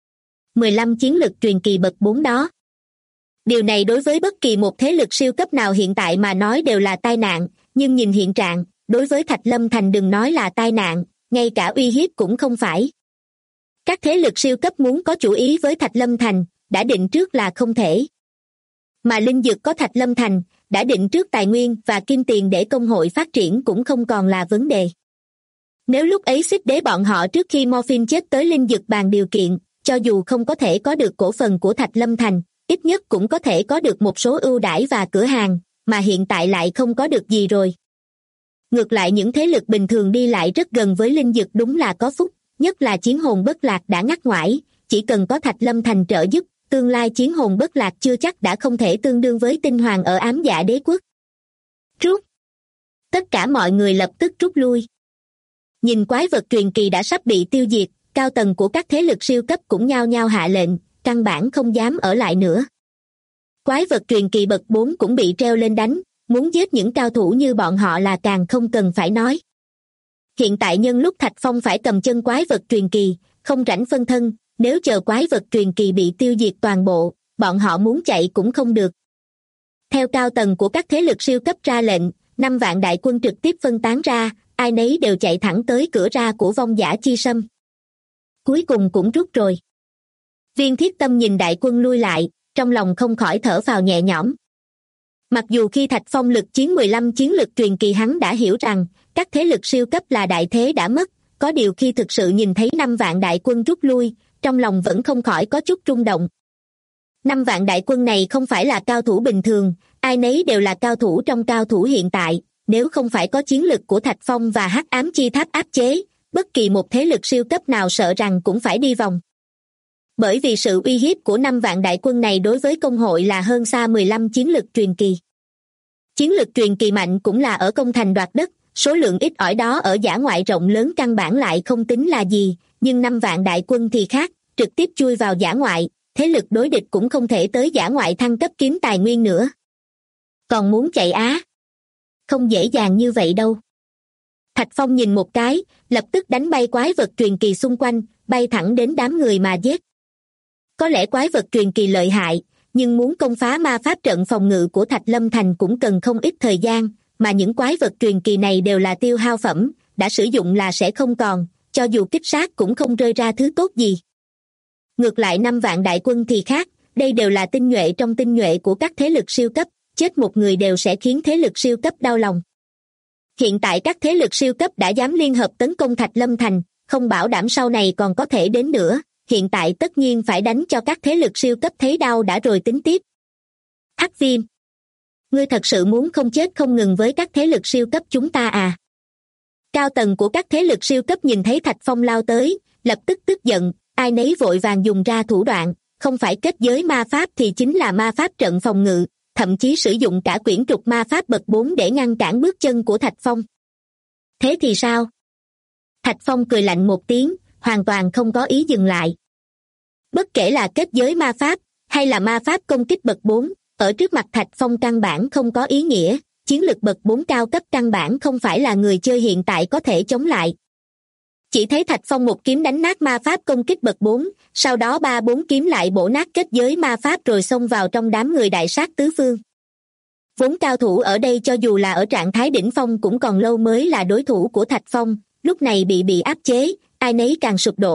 15 chiến lực truyền kỳ bậc 4 đó. Điều này đối với bất kỳ một thế lực siêu cấp nào hiện tại mà nói đều là tai nạn, nhưng nhìn hiện trạng, đối với Thạch Lâm Thành đừng nói là tai nạn, ngay cả uy hiếp cũng không phải. Các thế lực siêu cấp muốn có chủ ý với Thạch Lâm Thành, đã định trước là không thể. Mà linh dược có Thạch Lâm Thành, đã định trước tài nguyên và kim tiền để công hội phát triển cũng không còn là vấn đề. Nếu lúc ấy Xích Đế bọn họ trước khi Morphin chết tới linh dược bàn điều kiện, cho dù không có thể có được cổ phần của Thạch Lâm Thành, ít nhất cũng có thể có được một số ưu đãi và cửa hàng, mà hiện tại lại không có được gì rồi. Ngược lại những thế lực bình thường đi lại rất gần với linh dược đúng là có phúc, nhất là Chiến Hồn Bất Lạc đã ngắt ngoải, chỉ cần có Thạch Lâm Thành trợ giúp, tương lai Chiến Hồn Bất Lạc chưa chắc đã không thể tương đương với Tinh Hoàng ở Ám Dạ Đế Quốc. Rút! Tất cả mọi người lập tức rút lui. Nhìn quái vật truyền kỳ đã sắp bị tiêu diệt, cao tầng của các thế lực siêu cấp cũng nhao nhao hạ lệnh, căn bản không dám ở lại nữa. Quái vật truyền kỳ bậc 4 cũng bị treo lên đánh, muốn giết những cao thủ như bọn họ là càng không cần phải nói. Hiện tại nhân lúc Thạch Phong phải cầm chân quái vật truyền kỳ, không rảnh phân thân, nếu chờ quái vật truyền kỳ bị tiêu diệt toàn bộ, bọn họ muốn chạy cũng không được. Theo cao tầng của các thế lực siêu cấp ra lệnh, 5 vạn đại quân trực tiếp phân tán ra, ai nấy đều chạy thẳng tới cửa ra của Vong Dã Chi Sâm. Cuối cùng cũng rút rồi. Viên Thiết Tâm nhìn đại quân lui lại, trong lòng không khỏi thở phào nhẹ nhõm. Mặc dù khi Thạch Phong lực chiến 15 chiến lực truyền kỳ hắn đã hiểu rằng các thế lực siêu cấp là đại thế đã mất, có điều khi thực sự nhìn thấy 5 vạn đại quân rút lui, trong lòng vẫn không khỏi có chút rung động. 5 vạn đại quân này không phải là cao thủ bình thường, ai nấy đều là cao thủ trong cao thủ hiện tại, nếu không phải có chiến lực của Thạch Phong và Hắc Ám Chi Tháp áp chế, bất kỳ một thế lực siêu cấp nào sợ rằng cũng phải đi vòng. Bởi vì sự uy hiếp của 5 vạn đại quân này đối với công hội là hơn xa 15 chiến lực truyền kỳ. Chiến lực truyền kỳ mạnh cũng là ở công thành đoạt đất, số lượng ít ỏi đó ở dã ngoại rộng lớn căn bản lại không tính là gì, nhưng 5 vạn đại quân thì khác, trực tiếp chui vào dã ngoại, thế lực đối địch cũng không thể tới dã ngoại thăng cấp kiếm tài nguyên nữa. Còn muốn chạy á? Không dễ dàng như vậy đâu. Thạch Phong nhìn một cái, lập tức đánh bay quái vật truyền kỳ xung quanh, bay thẳng đến đám người mà giết. Có lẽ quái vật truyền kỳ lợi hại, nhưng muốn công phá ma pháp trận phòng ngự của Thạch Lâm Thành cũng cần không ít thời gian, mà những quái vật truyền kỳ này đều là tiêu hao phẩm, đã sử dụng là sẽ không còn, cho dù kích sát cũng không rơi ra thứ tốt gì. Ngược lại 5 vạn đại quân thì khác, đây đều là tinh nhuệ trong tinh nhuệ của các thế lực siêu cấp, chết một người đều sẽ khiến thế lực siêu cấp đau lòng. Hiện tại các thế lực siêu cấp đã dám liên hợp tấn công Thạch Lâm Thành, không bảo đảm sau này còn có thể đến nữa, hiện tại tất nhiên phải đánh cho các thế lực siêu cấp thấy đau đã rồi tính tiếp. Hắc Viêm, ngươi thật sự muốn không chết không ngừng với các thế lực siêu cấp chúng ta à? Cao tầng của các thế lực siêu cấp nhìn thấy Thạch Phong lao tới, lập tức tức giận, ai nấy vội vàng dùng ra thủ đoạn, không phải kết giới ma pháp thì chính là ma pháp trận phòng ngự, thậm chí sử dụng cả quyển trục ma pháp bậc 4 để ngăn cản bước chân của Thạch Phong. Thế thì sao? Thạch Phong cười lạnh một tiếng, hoàn toàn không có ý dừng lại. Bất kể là kết giới ma pháp, hay là ma pháp công kích bậc 4, ở trước mặt Thạch Phong căn bản không có ý nghĩa, chiến lực bậc 4 cao cấp căn bản không phải là người chơi hiện tại có thể chống lại. Chỉ thấy Thạch Phong một kiếm đánh nát ma pháp công kích bậc 4, sau đó 3-4 kiếm lại bổ nát kết giới ma pháp rồi xông vào trong đám người đại sát tứ phương. Vốn cao thủ ở đây cho dù là ở trạng thái đỉnh phong cũng còn lâu mới là đối thủ của Thạch Phong, lúc này bị áp chế, ai nấy càng sụp đổ,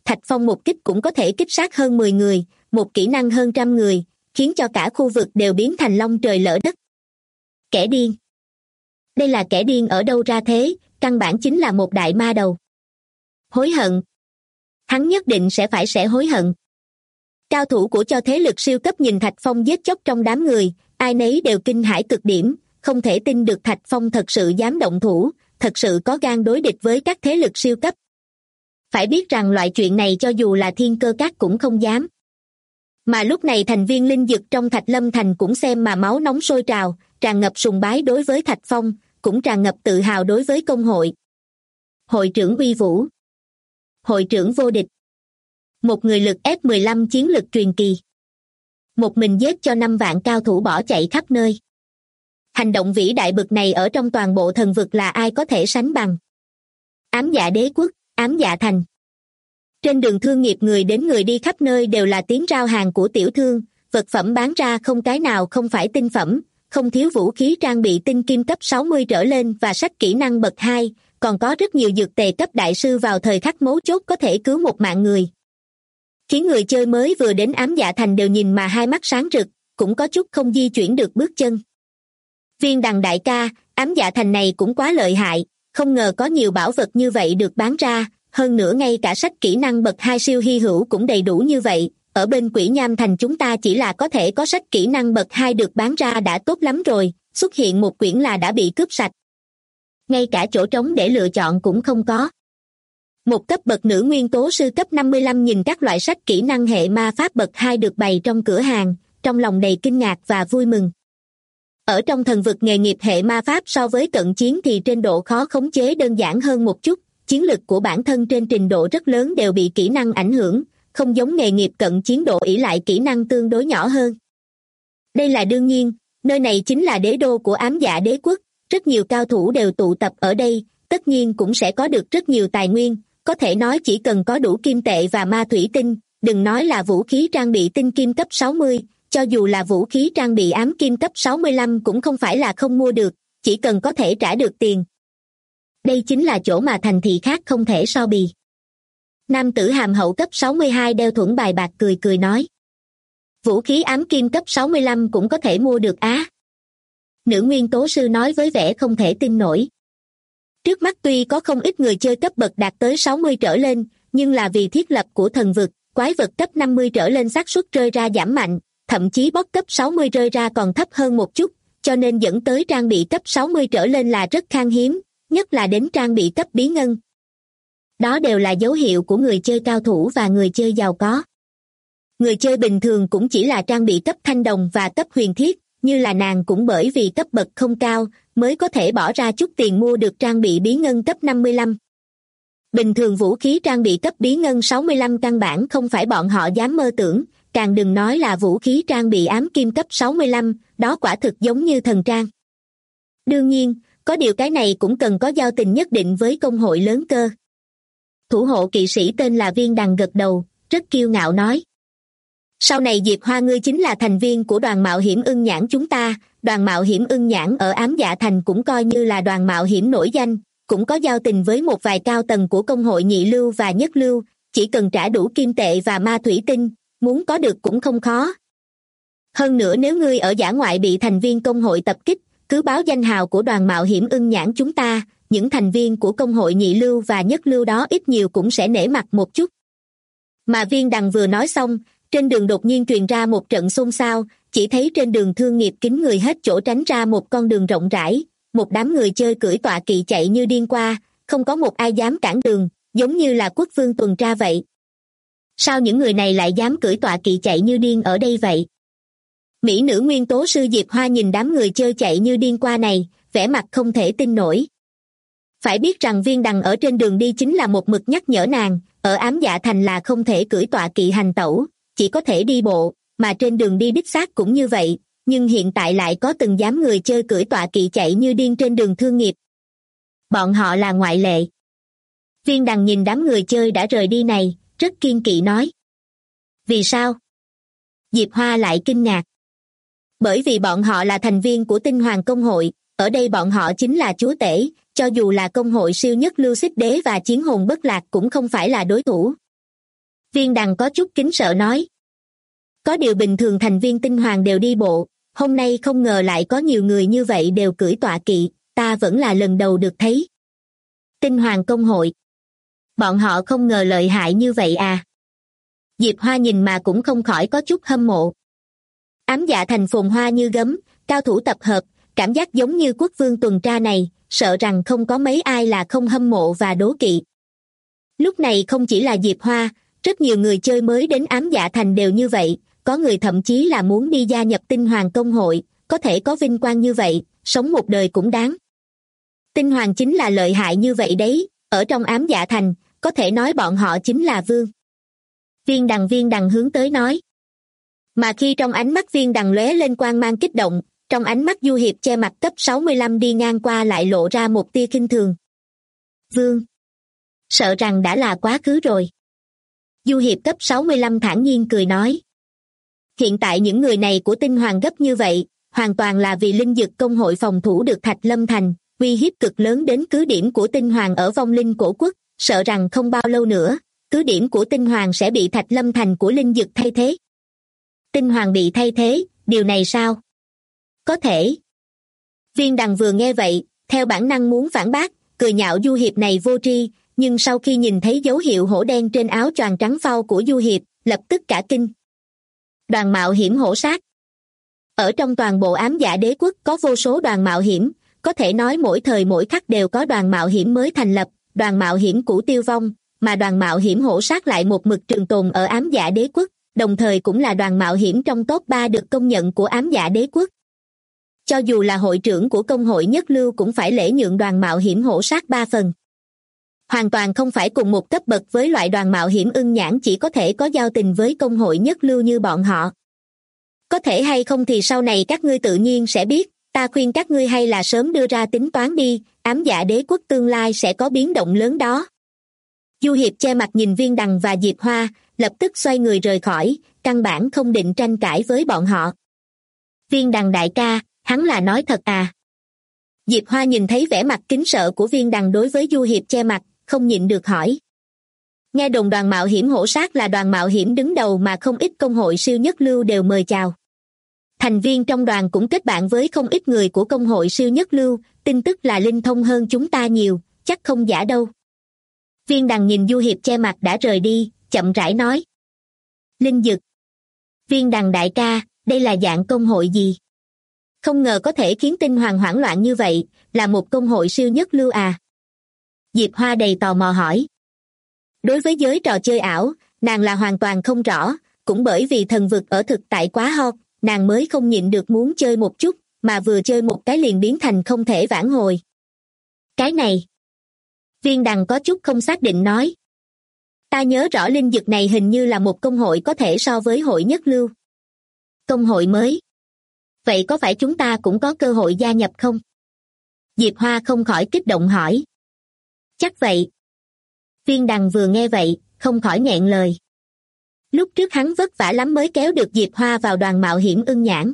Thạch Phong một kích cũng có thể kích sát hơn 10 người, một kỹ năng hơn trăm người, khiến cho cả khu vực đều biến thành long trời lở đất. Kẻ điên. Đây là kẻ điên ở đâu ra thế, căn bản chính là một đại ma đầu. Hối hận. Hắn nhất định sẽ hối hận. Cao thủ của cho thế lực siêu cấp nhìn Thạch Phong giết chóc trong đám người, ai nấy đều kinh hãi cực điểm, không thể tin được Thạch Phong thật sự dám động thủ, thật sự có gan đối địch với các thế lực siêu cấp. Phải biết rằng loại chuyện này cho dù là Thiên Cơ Các cũng không dám. Mà lúc này thành viên linh dực trong Thạch Lâm Thành cũng xem mà máu nóng sôi trào, tràn ngập sùng bái đối với Thạch Phong, cũng tràn ngập tự hào đối với công hội. Hội trưởng uy vũ. Hội trưởng vô địch. Một người lực F15 chiến lực truyền kỳ. Một mình giết cho 5 vạn cao thủ bỏ chạy khắp nơi. Hành động vĩ đại bực này ở trong toàn bộ thần vực là ai có thể sánh bằng. Ám Dạ Đế Quốc, Ám Dạ Thành. Trên đường thương nghiệp người đến người đi khắp nơi đều là tiếng rao hàng của tiểu thương, vật phẩm bán ra không cái nào không phải tinh phẩm, không thiếu vũ khí trang bị tinh kim cấp 60 trở lên và sách kỹ năng bậc 2, còn có rất nhiều dược tề cấp đại sư vào thời khắc mấu chốt có thể cứu một mạng người. Khiến người chơi mới vừa đến Ám Dạ Thành đều nhìn mà hai mắt sáng rực, cũng có chút không di chuyển được bước chân. Viên Đằng đại ca, Ám Dạ Thành này cũng quá lợi hại, không ngờ có nhiều bảo vật như vậy được bán ra, hơn nữa ngay cả sách kỹ năng bậc 2 siêu hy hữu cũng đầy đủ như vậy, ở bên Quỷ Nham Thành chúng ta chỉ là có thể có sách kỹ năng bậc 2 được bán ra đã tốt lắm rồi, xuất hiện một quyển là đã bị cướp sạch. Ngay cả chỗ trống để lựa chọn cũng không có. Một cấp bậc nữ nguyên tố sư cấp 55 nhìn các loại sách kỹ năng hệ ma pháp bậc 2 được bày trong cửa hàng, trong lòng đầy kinh ngạc và vui mừng. Ở trong thần vực nghề nghiệp hệ ma pháp so với cận chiến thì trên độ khó khống chế đơn giản hơn một chút, chiến lực của bản thân trên trình độ rất lớn đều bị kỹ năng ảnh hưởng, không giống nghề nghiệp cận chiến độ ỷ lại kỹ năng tương đối nhỏ hơn. Đây là đương nhiên, nơi này chính là đế đô của Ám Dạ Đế Quốc, rất nhiều cao thủ đều tụ tập ở đây, tất nhiên cũng sẽ có được rất nhiều tài nguyên, có thể nói chỉ cần có đủ kim tệ và ma thủy tinh, đừng nói là vũ khí trang bị tinh kim cấp 60, cho dù là vũ khí trang bị ám kim cấp 65 cũng không phải là không mua được, chỉ cần có thể trả được tiền. Đây chính là chỗ mà thành thị khác không thể so bì. Nam tử hàm hậu cấp 62 đeo thuẫn bài bạc cười cười nói. Vũ khí ám kim cấp 65 cũng có thể mua được á. Nữ nguyên tố sư nói với vẻ không thể tin nổi. Trước mắt tuy có không ít người chơi cấp bậc đạt tới 60 trở lên, nhưng là vì thiết lập của thần vực, quái vật cấp 50 trở lên xác suất rơi ra giảm mạnh, thậm chí boss cấp 60 rơi ra còn thấp hơn một chút, cho nên dẫn tới trang bị cấp 60 trở lên là rất khan hiếm, nhất là đến trang bị cấp bí ngân. Đó đều là dấu hiệu của người chơi cao thủ và người chơi giàu có. Người chơi bình thường cũng chỉ là trang bị cấp thanh đồng và cấp huyền thiết, như là nàng cũng bởi vì cấp bậc không cao, mới có thể bỏ ra chút tiền mua được trang bị bí ngân cấp 55. Bình thường vũ khí trang bị cấp bí ngân 65 căn bản không phải bọn họ dám mơ tưởng, càng đừng nói là vũ khí trang bị ám kim cấp 65, đó quả thực giống như thần trang. Đương nhiên, có điều cái này cũng cần có giao tình nhất định với công hội lớn cơ. Thủ hộ kỵ sĩ tên là Viên Đằng gật đầu, rất kiêu ngạo nói. Sau này Diệp Hoa ngươi chính là thành viên của đoàn mạo hiểm ưng nhãn chúng ta, đoàn mạo hiểm ưng nhãn ở Ám Dạ Thành cũng coi như là đoàn mạo hiểm nổi danh, cũng có giao tình với một vài cao tầng của công hội nhị lưu và nhất lưu, chỉ cần trả đủ kim tệ và ma thủy tinh, muốn có được cũng không khó. Hơn nữa nếu ngươi ở dã ngoại bị thành viên công hội tập kích, cứ báo danh hào của đoàn mạo hiểm ưng nhãn chúng ta, những thành viên của công hội nhị lưu và nhất lưu đó ít nhiều cũng sẽ nể mặt một chút. Mà Viên Đằng vừa nói xong, trên đường đột nhiên truyền ra một trận xôn xao, chỉ thấy trên đường thương nghiệp kín người hết chỗ tránh ra một con đường rộng rãi, một đám người chơi cưỡi tọa kỵ chạy như điên qua, không có một ai dám cản đường, giống như là quốc vương tuần tra vậy. Sao những người này lại dám cưỡi tọa kỵ chạy như điên ở đây vậy? Mỹ nữ nguyên tố sư Diệp Hoa nhìn đám người chơi chạy như điên qua này, vẻ mặt không thể tin nổi. Phải biết rằng Viên Đằng ở trên đường đi chính là một mực nhắc nhở nàng, ở Ám Dạ Thành là không thể cưỡi tọa kỵ hành tẩu, chỉ có thể đi bộ, mà trên đường đi đích xác cũng như vậy, nhưng hiện tại lại có từng dám người chơi cưỡi tọa kỵ chạy như điên trên đường thương nghiệp. Bọn họ là ngoại lệ. Viên Đằng nhìn đám người chơi đã rời đi này, rất kiên kỵ nói. Vì sao? Diệp Hoa lại kinh ngạc. Bởi vì bọn họ là thành viên của Tinh Hoàng Công hội, ở đây bọn họ chính là chúa tể, cho dù là công hội siêu nhất lưu xích đế và chiến hồn bất lạc cũng không phải là đối thủ. Viên Đằng có chút kính sợ nói. Có điều bình thường thành viên tinh hoàng đều đi bộ, hôm nay không ngờ lại có nhiều người như vậy đều cưỡi tọa kỵ, ta vẫn là lần đầu được thấy. Tinh hoàng công hội. Bọn họ không ngờ lợi hại như vậy à. Diệp Hoa nhìn mà cũng không khỏi có chút hâm mộ. Ám Dạ Thành phồn hoa như gấm, cao thủ tập hợp, cảm giác giống như quốc vương tuần tra này, sợ rằng không có mấy ai là không hâm mộ và đố kỵ. Lúc này không chỉ là Diệp Hoa, rất nhiều người chơi mới đến Ám Dạ Thành đều như vậy, có người thậm chí là muốn đi gia nhập Tinh Hoàng công hội, có thể có vinh quang như vậy, sống một đời cũng đáng. Tinh Hoàng chính là lợi hại như vậy đấy, ở trong Ám Dạ Thành, có thể nói bọn họ chính là vương. Viên Đằng hướng tới nói. Mà khi trong ánh mắt Viên Đằng lóe lên quang mang kích động, trong ánh mắt Du Hiệp che mặt cấp 65 đi ngang qua lại lộ ra một tia khinh thường. Vương. Sợ rằng đã là quá khứ rồi. Du Hiệp cấp 65 thản nhiên cười nói. Hiện tại những người này của Tinh Hoàng gấp như vậy, hoàn toàn là vì linh dực công hội phòng thủ được Thạch Lâm Thành, uy hiếp cực lớn đến cứ điểm của Tinh Hoàng ở vong linh cổ quốc, sợ rằng không bao lâu nữa, cứ điểm của Tinh Hoàng sẽ bị Thạch Lâm Thành của linh dực thay thế. Tinh Hoàng bị thay thế, điều này sao? Có thể. Viên Đằng vừa nghe vậy, theo bản năng muốn phản bác, cười nhạo Du Hiệp này vô tri, nhưng sau khi nhìn thấy dấu hiệu hổ đen trên áo choàng trắng phau của Du Hiệp, lập tức cả kinh. Đoàn mạo hiểm hổ sát. Ở trong toàn bộ Ám Dạ Đế quốc có vô số đoàn mạo hiểm, có thể nói mỗi thời mỗi khắc đều có đoàn mạo hiểm mới thành lập, đoàn mạo hiểm cũ tiêu vong, mà đoàn mạo hiểm hổ sát lại một mực trường tồn ở Ám Dạ Đế quốc, đồng thời cũng là đoàn mạo hiểm trong top 3 được công nhận của Ám Dạ Đế quốc. Cho dù là hội trưởng của công hội nhất lưu cũng phải lễ nhượng đoàn mạo hiểm hổ sát 3 phần. Hoàn toàn không phải cùng một cấp bậc với loại đoàn mạo hiểm ưng nhãn chỉ có thể có giao tình với công hội nhất lưu như bọn họ. Có thể hay không thì sau này các ngươi tự nhiên sẽ biết, ta khuyên các ngươi hay là sớm đưa ra tính toán đi, Ám Dạ Đế quốc tương lai sẽ có biến động lớn đó. Du Hiệp che mặt nhìn Viên Đằng và Diệp Hoa, lập tức xoay người rời khỏi, căn bản không định tranh cãi với bọn họ. Viên Đằng đại ca, hắn là nói thật à? Diệp Hoa nhìn thấy vẻ mặt kính sợ của Viên Đằng đối với Du Hiệp che mặt, không nhịn được hỏi. Nghe đồn đoàn mạo hiểm hổ sát là đoàn mạo hiểm đứng đầu mà không ít công hội siêu nhất lưu đều mời chào. Thành viên trong đoàn cũng kết bạn với không ít người của công hội siêu nhất lưu, tin tức là linh thông hơn chúng ta nhiều, chắc không giả đâu. Viên Đằng nhìn Du Hiệp che mặt đã rời đi, chậm rãi nói. Linh dực. Viên Đằng đại ca, đây là dạng công hội gì? Không ngờ có thể khiến Tinh Hoàng hoảng loạn như vậy, là một công hội siêu nhất lưu à? Diệp Hoa đầy tò mò hỏi. Đối với giới trò chơi ảo, nàng là hoàn toàn không rõ, cũng bởi vì thần vực ở thực tại quá hot, nàng mới không nhịn được muốn chơi một chút, mà vừa chơi một cái liền biến thành không thể vãn hồi. Cái này. Viên Đằng có chút không xác định nói. Ta nhớ rõ linh dực này hình như là một công hội có thể so với hội nhất lưu. Công hội mới. Vậy có phải chúng ta cũng có cơ hội gia nhập không? Diệp Hoa không khỏi kích động hỏi. Chắc vậy. Viên Đằng vừa nghe vậy, không khỏi nghẹn lời. Lúc trước hắn vất vả lắm mới kéo được Diệp Hoa vào đoàn mạo hiểm ưng nhãn.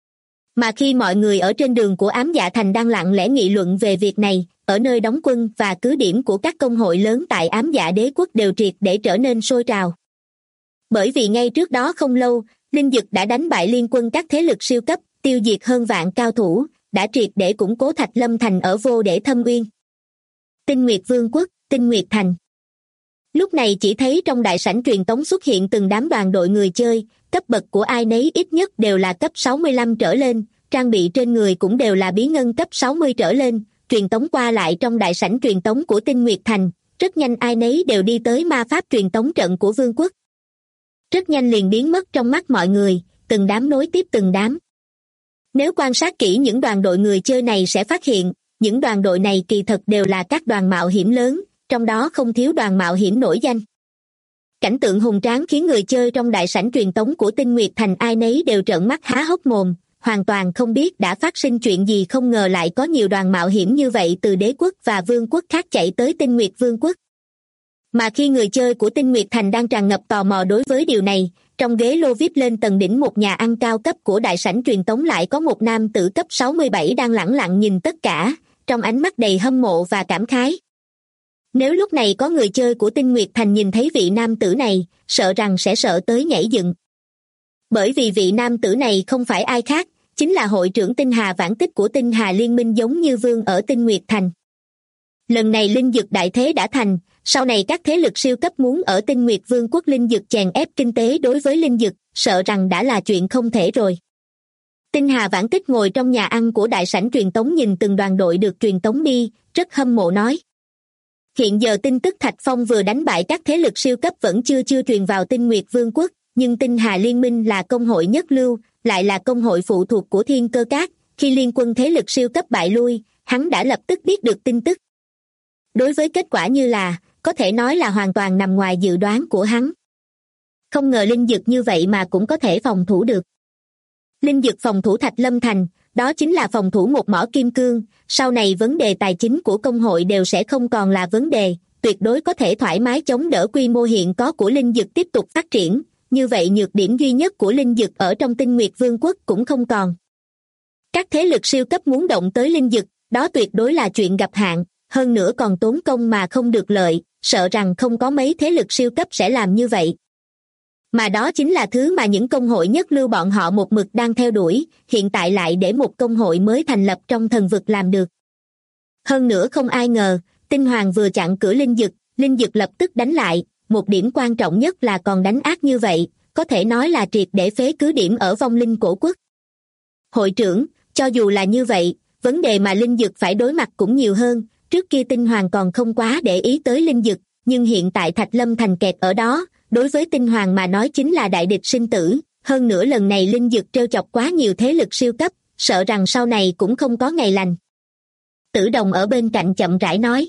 Mà khi mọi người ở trên đường của Ám Dạ Thành đang lặng lẽ nghị luận về việc này, ở nơi đóng quân và cứ điểm của các công hội lớn tại Ám Dạ Đế quốc đều triệt để trở nên sôi trào. Bởi vì ngay trước đó không lâu, linh dực đã đánh bại liên quân các thế lực siêu cấp, tiêu diệt hơn vạn cao thủ, đã triệt để củng cố Thạch Lâm Thành ở vô để thâm uyên. Tinh Nguyệt Vương quốc, Tinh Nguyệt Thành. Lúc này chỉ thấy trong đại sảnh truyền tống xuất hiện từng đám đoàn đội người chơi, cấp bậc của ai nấy ít nhất đều là cấp 65 trở lên, trang bị trên người cũng đều là bí ngân cấp 60 trở lên, truyền tống qua lại trong đại sảnh truyền tống của Tinh Nguyệt Thành, rất nhanh ai nấy đều đi tới ma pháp truyền tống trận của vương quốc. Rất nhanh liền biến mất trong mắt mọi người, từng đám nối tiếp từng đám. Nếu quan sát kỹ những đoàn đội người chơi này sẽ phát hiện, những đoàn đội này kỳ thật đều là các đoàn mạo hiểm lớn, trong đó không thiếu đoàn mạo hiểm nổi danh. Cảnh tượng hùng tráng khiến người chơi trong đại sảnh truyền tống của Tinh Nguyệt Thành ai nấy đều trợn mắt há hốc mồm, hoàn toàn không biết đã phát sinh chuyện gì, không ngờ lại có nhiều đoàn mạo hiểm như vậy từ đế quốc và vương quốc khác chạy tới Tinh Nguyệt Vương quốc. Mà khi người chơi của Tinh Nguyệt Thành đang tràn ngập tò mò đối với điều này, trong ghế lô VIP lên tầng đỉnh một nhà ăn cao cấp của đại sảnh truyền tống lại có một nam tử cấp 67 đang lẳng lặng nhìn tất cả, trong ánh mắt đầy hâm mộ và cảm khái. Nếu lúc này có người chơi của Tinh Nguyệt Thành nhìn thấy vị nam tử này, sợ rằng sẽ sợ tới nhảy dựng. Bởi vì vị nam tử này không phải ai khác, chính là hội trưởng Tinh Hà Vãn Tích của Tinh Hà Liên minh giống như Vương ở Tinh Nguyệt Thành. Lần này linh dực đại thế đã thành, sau này các thế lực siêu cấp muốn ở Tinh Nguyệt Vương quốc linh dực chèn ép kinh tế đối với linh dực, sợ rằng đã là chuyện không thể rồi. Tinh Hà Vãn Tích ngồi trong nhà ăn của đại sảnh truyền tống nhìn từng đoàn đội được truyền tống đi, rất hâm mộ nói. Hiện giờ tin tức Thạch Phong vừa đánh bại các thế lực siêu cấp vẫn chưa truyền vào Tinh Nguyệt Vương quốc, nhưng Tinh Hà Liên minh là công hội nhất lưu, lại là công hội phụ thuộc của Thiên Cơ Các, khi liên quân thế lực siêu cấp bại lui, hắn đã lập tức biết được tin tức. Đối với kết quả như là, có thể nói là hoàn toàn nằm ngoài dự đoán của hắn. Không ngờ linh dực như vậy mà cũng có thể phòng thủ được. Linh dực phòng thủ Thạch Lâm Thành, đó chính là phòng thủ một mỏ kim cương, sau này vấn đề tài chính của công hội đều sẽ không còn là vấn đề, tuyệt đối có thể thoải mái chống đỡ quy mô hiện có của linh dực tiếp tục phát triển, như vậy nhược điểm duy nhất của linh dực ở trong Tinh Nguyệt Vương quốc cũng không còn. Các thế lực siêu cấp muốn động tới linh dực, đó tuyệt đối là chuyện gặp hạn, hơn nữa còn tốn công mà không được lợi, sợ rằng không có mấy thế lực siêu cấp sẽ làm như vậy. Mà đó chính là thứ mà những công hội nhất lưu bọn họ một mực đang theo đuổi, hiện tại lại để một công hội mới thành lập trong thần vực làm được. Hơn nữa không ai ngờ, Tinh Hoàng vừa chặn cửa linh dực lập tức đánh lại, một điểm quan trọng nhất là còn đánh ác như vậy, có thể nói là triệt để phế cứ điểm ở vong linh cổ quốc. Hội trưởng, cho dù là như vậy, vấn đề mà linh dực phải đối mặt cũng nhiều hơn, trước kia Tinh Hoàng còn không quá để ý tới linh dực, nhưng hiện tại Thạch Lâm Thành kẹt ở đó, đối với Tinh Hoàng mà nói chính là đại địch sinh tử, hơn nữa lần này linh dực trêu chọc quá nhiều thế lực siêu cấp, sợ rằng sau này cũng không có ngày lành. Tử Đồng ở bên cạnh chậm rãi nói.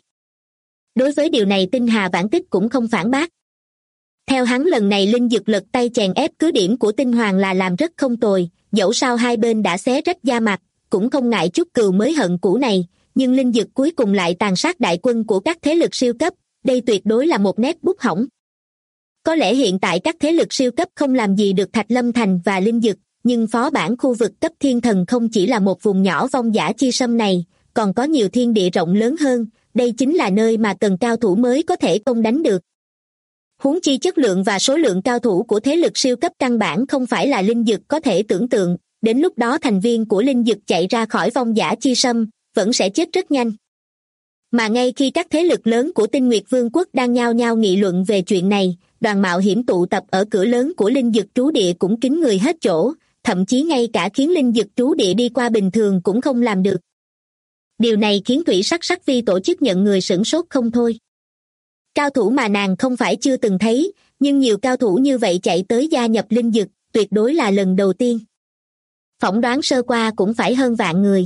Đối với điều này Tinh Hà Vãn Tích cũng không phản bác. Theo hắn lần này linh dực lật tay chèn ép cứ điểm của Tinh Hoàng là làm rất không tồi, dẫu sao hai bên đã xé rách da mặt, cũng không ngại chút cừu mới hận cũ này, nhưng linh dực cuối cùng lại tàn sát đại quân của các thế lực siêu cấp, đây tuyệt đối là một nét bút hỏng. Có lẽ hiện tại các thế lực siêu cấp không làm gì được Thạch Lâm Thành và linh dực, nhưng phó bản khu vực cấp thiên thần không chỉ là một vùng nhỏ vong dã chi sâm này, còn có nhiều thiên địa rộng lớn hơn, đây chính là nơi mà cần cao thủ mới có thể công đánh được. Huống chi chất lượng và số lượng cao thủ của thế lực siêu cấp căn bản không phải là linh dực có thể tưởng tượng, đến lúc đó thành viên của linh dực chạy ra khỏi vong dã chi sâm, vẫn sẽ chết rất nhanh. Mà ngay khi các thế lực lớn của Tinh Nguyệt Vương quốc đang nhao nhao nghị luận về chuyện này, đoàn mạo hiểm tụ tập ở cửa lớn của linh dực trú địa cũng kín người hết chỗ, thậm chí ngay cả khiến linh dực trú địa đi qua bình thường cũng không làm được. Điều này khiến Thủy Sắc Sắc Vi tổ chức nhận người sửng sốt không thôi. Cao thủ mà nàng không phải chưa từng thấy, nhưng nhiều cao thủ như vậy chạy tới gia nhập linh dực, tuyệt đối là lần đầu tiên. Phỏng đoán sơ qua cũng phải hơn vạn người.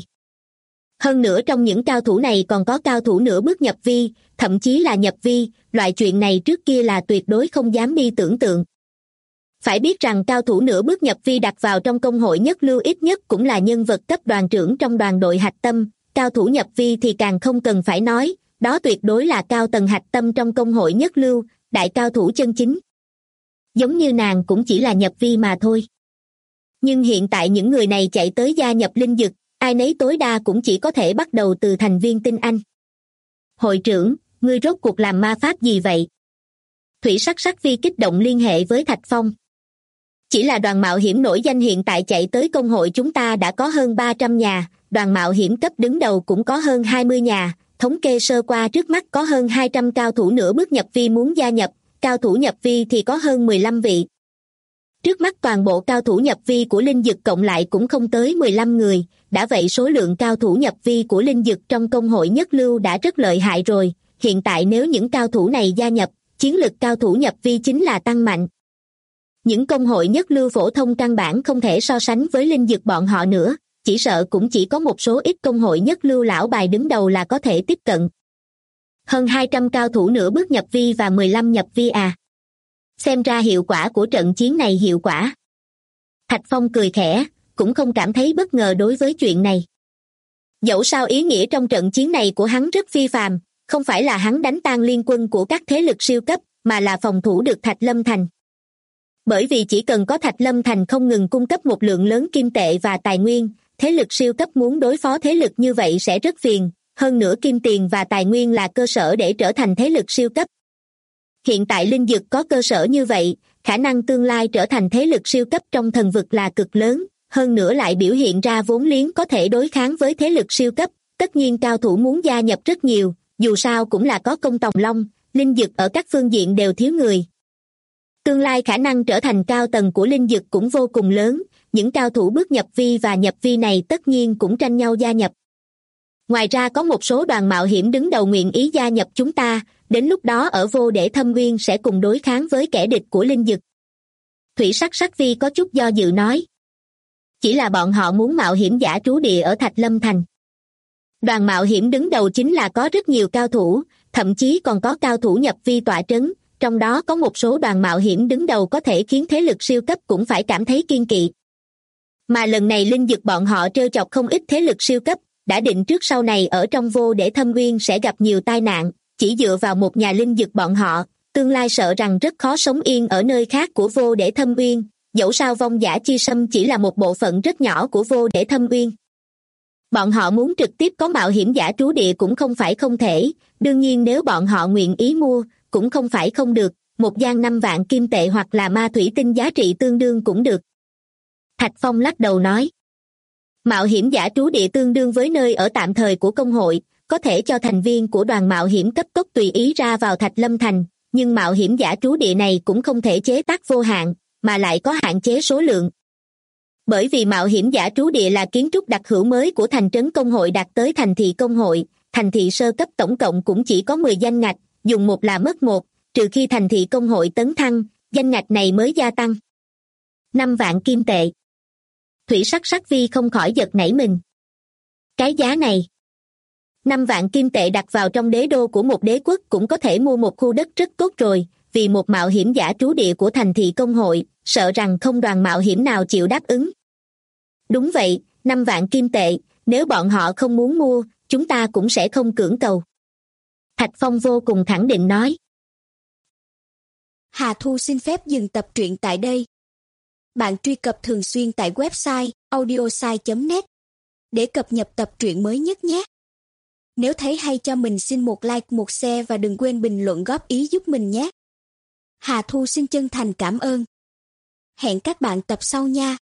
Hơn nữa trong những cao thủ này còn có cao thủ nửa bước nhập vi, thậm chí là nhập vi, loại chuyện này trước kia là tuyệt đối không dám đi tưởng tượng. Phải biết rằng cao thủ nửa bước nhập vi đặt vào trong công hội nhất lưu ít nhất cũng là nhân vật cấp đoàn trưởng trong đoàn đội hạch tâm, cao thủ nhập vi thì càng không cần phải nói, đó tuyệt đối là cao tầng hạch tâm trong công hội nhất lưu, đại cao thủ chân chính. Giống như nàng cũng chỉ là nhập vi mà thôi. Nhưng hiện tại những người này chạy tới gia nhập linh dực, ai nấy tối đa cũng chỉ có thể bắt đầu từ thành viên tinh anh. Hội trưởng, ngươi rốt cuộc làm ma pháp gì vậy? Thủy Sắc Sắc Vi kích động liên hệ với Thạch Phong. Chỉ là đoàn mạo hiểm nổi danh hiện tại chạy tới công hội chúng ta đã có hơn 300 nhà, đoàn mạo hiểm cấp đứng đầu cũng có hơn 20 nhà, thống kê sơ qua trước mắt có hơn 200 cao thủ nửa bước nhập vi muốn gia nhập, cao thủ nhập vi thì có hơn 15 vị. Trước mắt toàn bộ cao thủ nhập vi của linh dực cộng lại cũng không tới 15 người, đã vậy số lượng cao thủ nhập vi của linh dực trong công hội nhất lưu đã rất lợi hại rồi, hiện tại nếu những cao thủ này gia nhập, chiến lực cao thủ nhập vi chính là tăng mạnh. Những công hội nhất lưu phổ thông căn bản không thể so sánh với linh dực bọn họ nữa, chỉ sợ cũng chỉ có một số ít công hội nhất lưu lão bài đứng đầu là có thể tiếp cận. Hơn 200 cao thủ nửa bước nhập vi và 15 nhập vi à. Xem ra hiệu quả của trận chiến này hiệu quả. Thạch Phong cười khẽ, cũng không cảm thấy bất ngờ đối với chuyện này. Dẫu sao ý nghĩa trong trận chiến này của hắn rất phi phàm, không phải là hắn đánh tan liên quân của các thế lực siêu cấp, mà là phòng thủ được Thạch Lâm Thành. Bởi vì chỉ cần có Thạch Lâm Thành không ngừng cung cấp một lượng lớn kim tệ và tài nguyên, thế lực siêu cấp muốn đối phó thế lực như vậy sẽ rất phiền, hơn nữa kim tiền và tài nguyên là cơ sở để trở thành thế lực siêu cấp. Hiện tại linh dực có cơ sở như vậy, khả năng tương lai trở thành thế lực siêu cấp trong thần vực là cực lớn, hơn nữa lại biểu hiện ra vốn liếng có thể đối kháng với thế lực siêu cấp, tất nhiên cao thủ muốn gia nhập rất nhiều, dù sao cũng là có công tòng long, linh dực ở các phương diện đều thiếu người. Tương lai khả năng trở thành cao tầng của linh dực cũng vô cùng lớn, những cao thủ bước nhập vi và nhập vi này tất nhiên cũng tranh nhau gia nhập. Ngoài ra có một số đoàn mạo hiểm đứng đầu nguyện ý gia nhập chúng ta, đến lúc đó ở vô để thâm uyên sẽ cùng đối kháng với kẻ địch của linh dực. Thủy sắc sắc vi có chút do dự nói. Chỉ là bọn họ muốn mạo hiểm giả trú địa ở Thạch Lâm Thành. Đoàn mạo hiểm đứng đầu chính là có rất nhiều cao thủ, thậm chí còn có cao thủ nhập vi tọa trấn, trong đó có một số đoàn mạo hiểm đứng đầu có thể khiến thế lực siêu cấp cũng phải cảm thấy kiên kỵ. Mà lần này linh dực bọn họ trêu chọc không ít thế lực siêu cấp, đã định trước sau này ở trong vô để thâm uyên sẽ gặp nhiều tai nạn, chỉ dựa vào một nhà linh dực bọn họ, tương lai sợ rằng rất khó sống yên ở nơi khác của vô để thâm uyên, dẫu sao vong giả chi sâm chỉ là một bộ phận rất nhỏ của vô để thâm uyên. Bọn họ muốn trực tiếp có mạo hiểm giả trú địa cũng không phải không thể, đương nhiên nếu bọn họ nguyện ý mua, cũng không phải không được, một gian 5 vạn kim tệ hoặc là ma thủy tinh giá trị tương đương cũng được. Thạch Phong lắc đầu nói. Mạo hiểm giả trú địa tương đương với nơi ở tạm thời của công hội, có thể cho thành viên của đoàn mạo hiểm cấp tốc tùy ý ra vào Thạch Lâm Thành, nhưng mạo hiểm giả trú địa này cũng không thể chế tác vô hạn, mà lại có hạn chế số lượng. Bởi vì mạo hiểm giả trú địa là kiến trúc đặc hữu mới của thành trấn công hội đạt tới thành thị công hội, thành thị sơ cấp tổng cộng cũng chỉ có 10 danh ngạch, dùng một là mất một, trừ khi thành thị công hội tấn thăng, danh ngạch này mới gia tăng. 5 vạn kim tệ. Thủy sắc sắc vi không khỏi giật nảy mình. Cái giá này 5 vạn kim tệ đặt vào trong đế đô của một đế quốc cũng có thể mua một khu đất rất tốt rồi, vì một mạo hiểm giả trú địa của thành thị công hội, sợ rằng không đoàn mạo hiểm nào chịu đáp ứng. Đúng vậy, 5 vạn kim tệ, nếu bọn họ không muốn mua, chúng ta cũng sẽ không cưỡng cầu. Thạch Phong vô cùng khẳng định nói. Hà Thu xin phép dừng tập truyện tại đây. Bạn truy cập thường xuyên tại website audiosai.net để cập nhật tập truyện mới nhất nhé. Nếu thấy hay cho mình xin một like, một share và đừng quên bình luận góp ý giúp mình nhé. Hà Thu xin chân thành cảm ơn. Hẹn các bạn tập sau nha.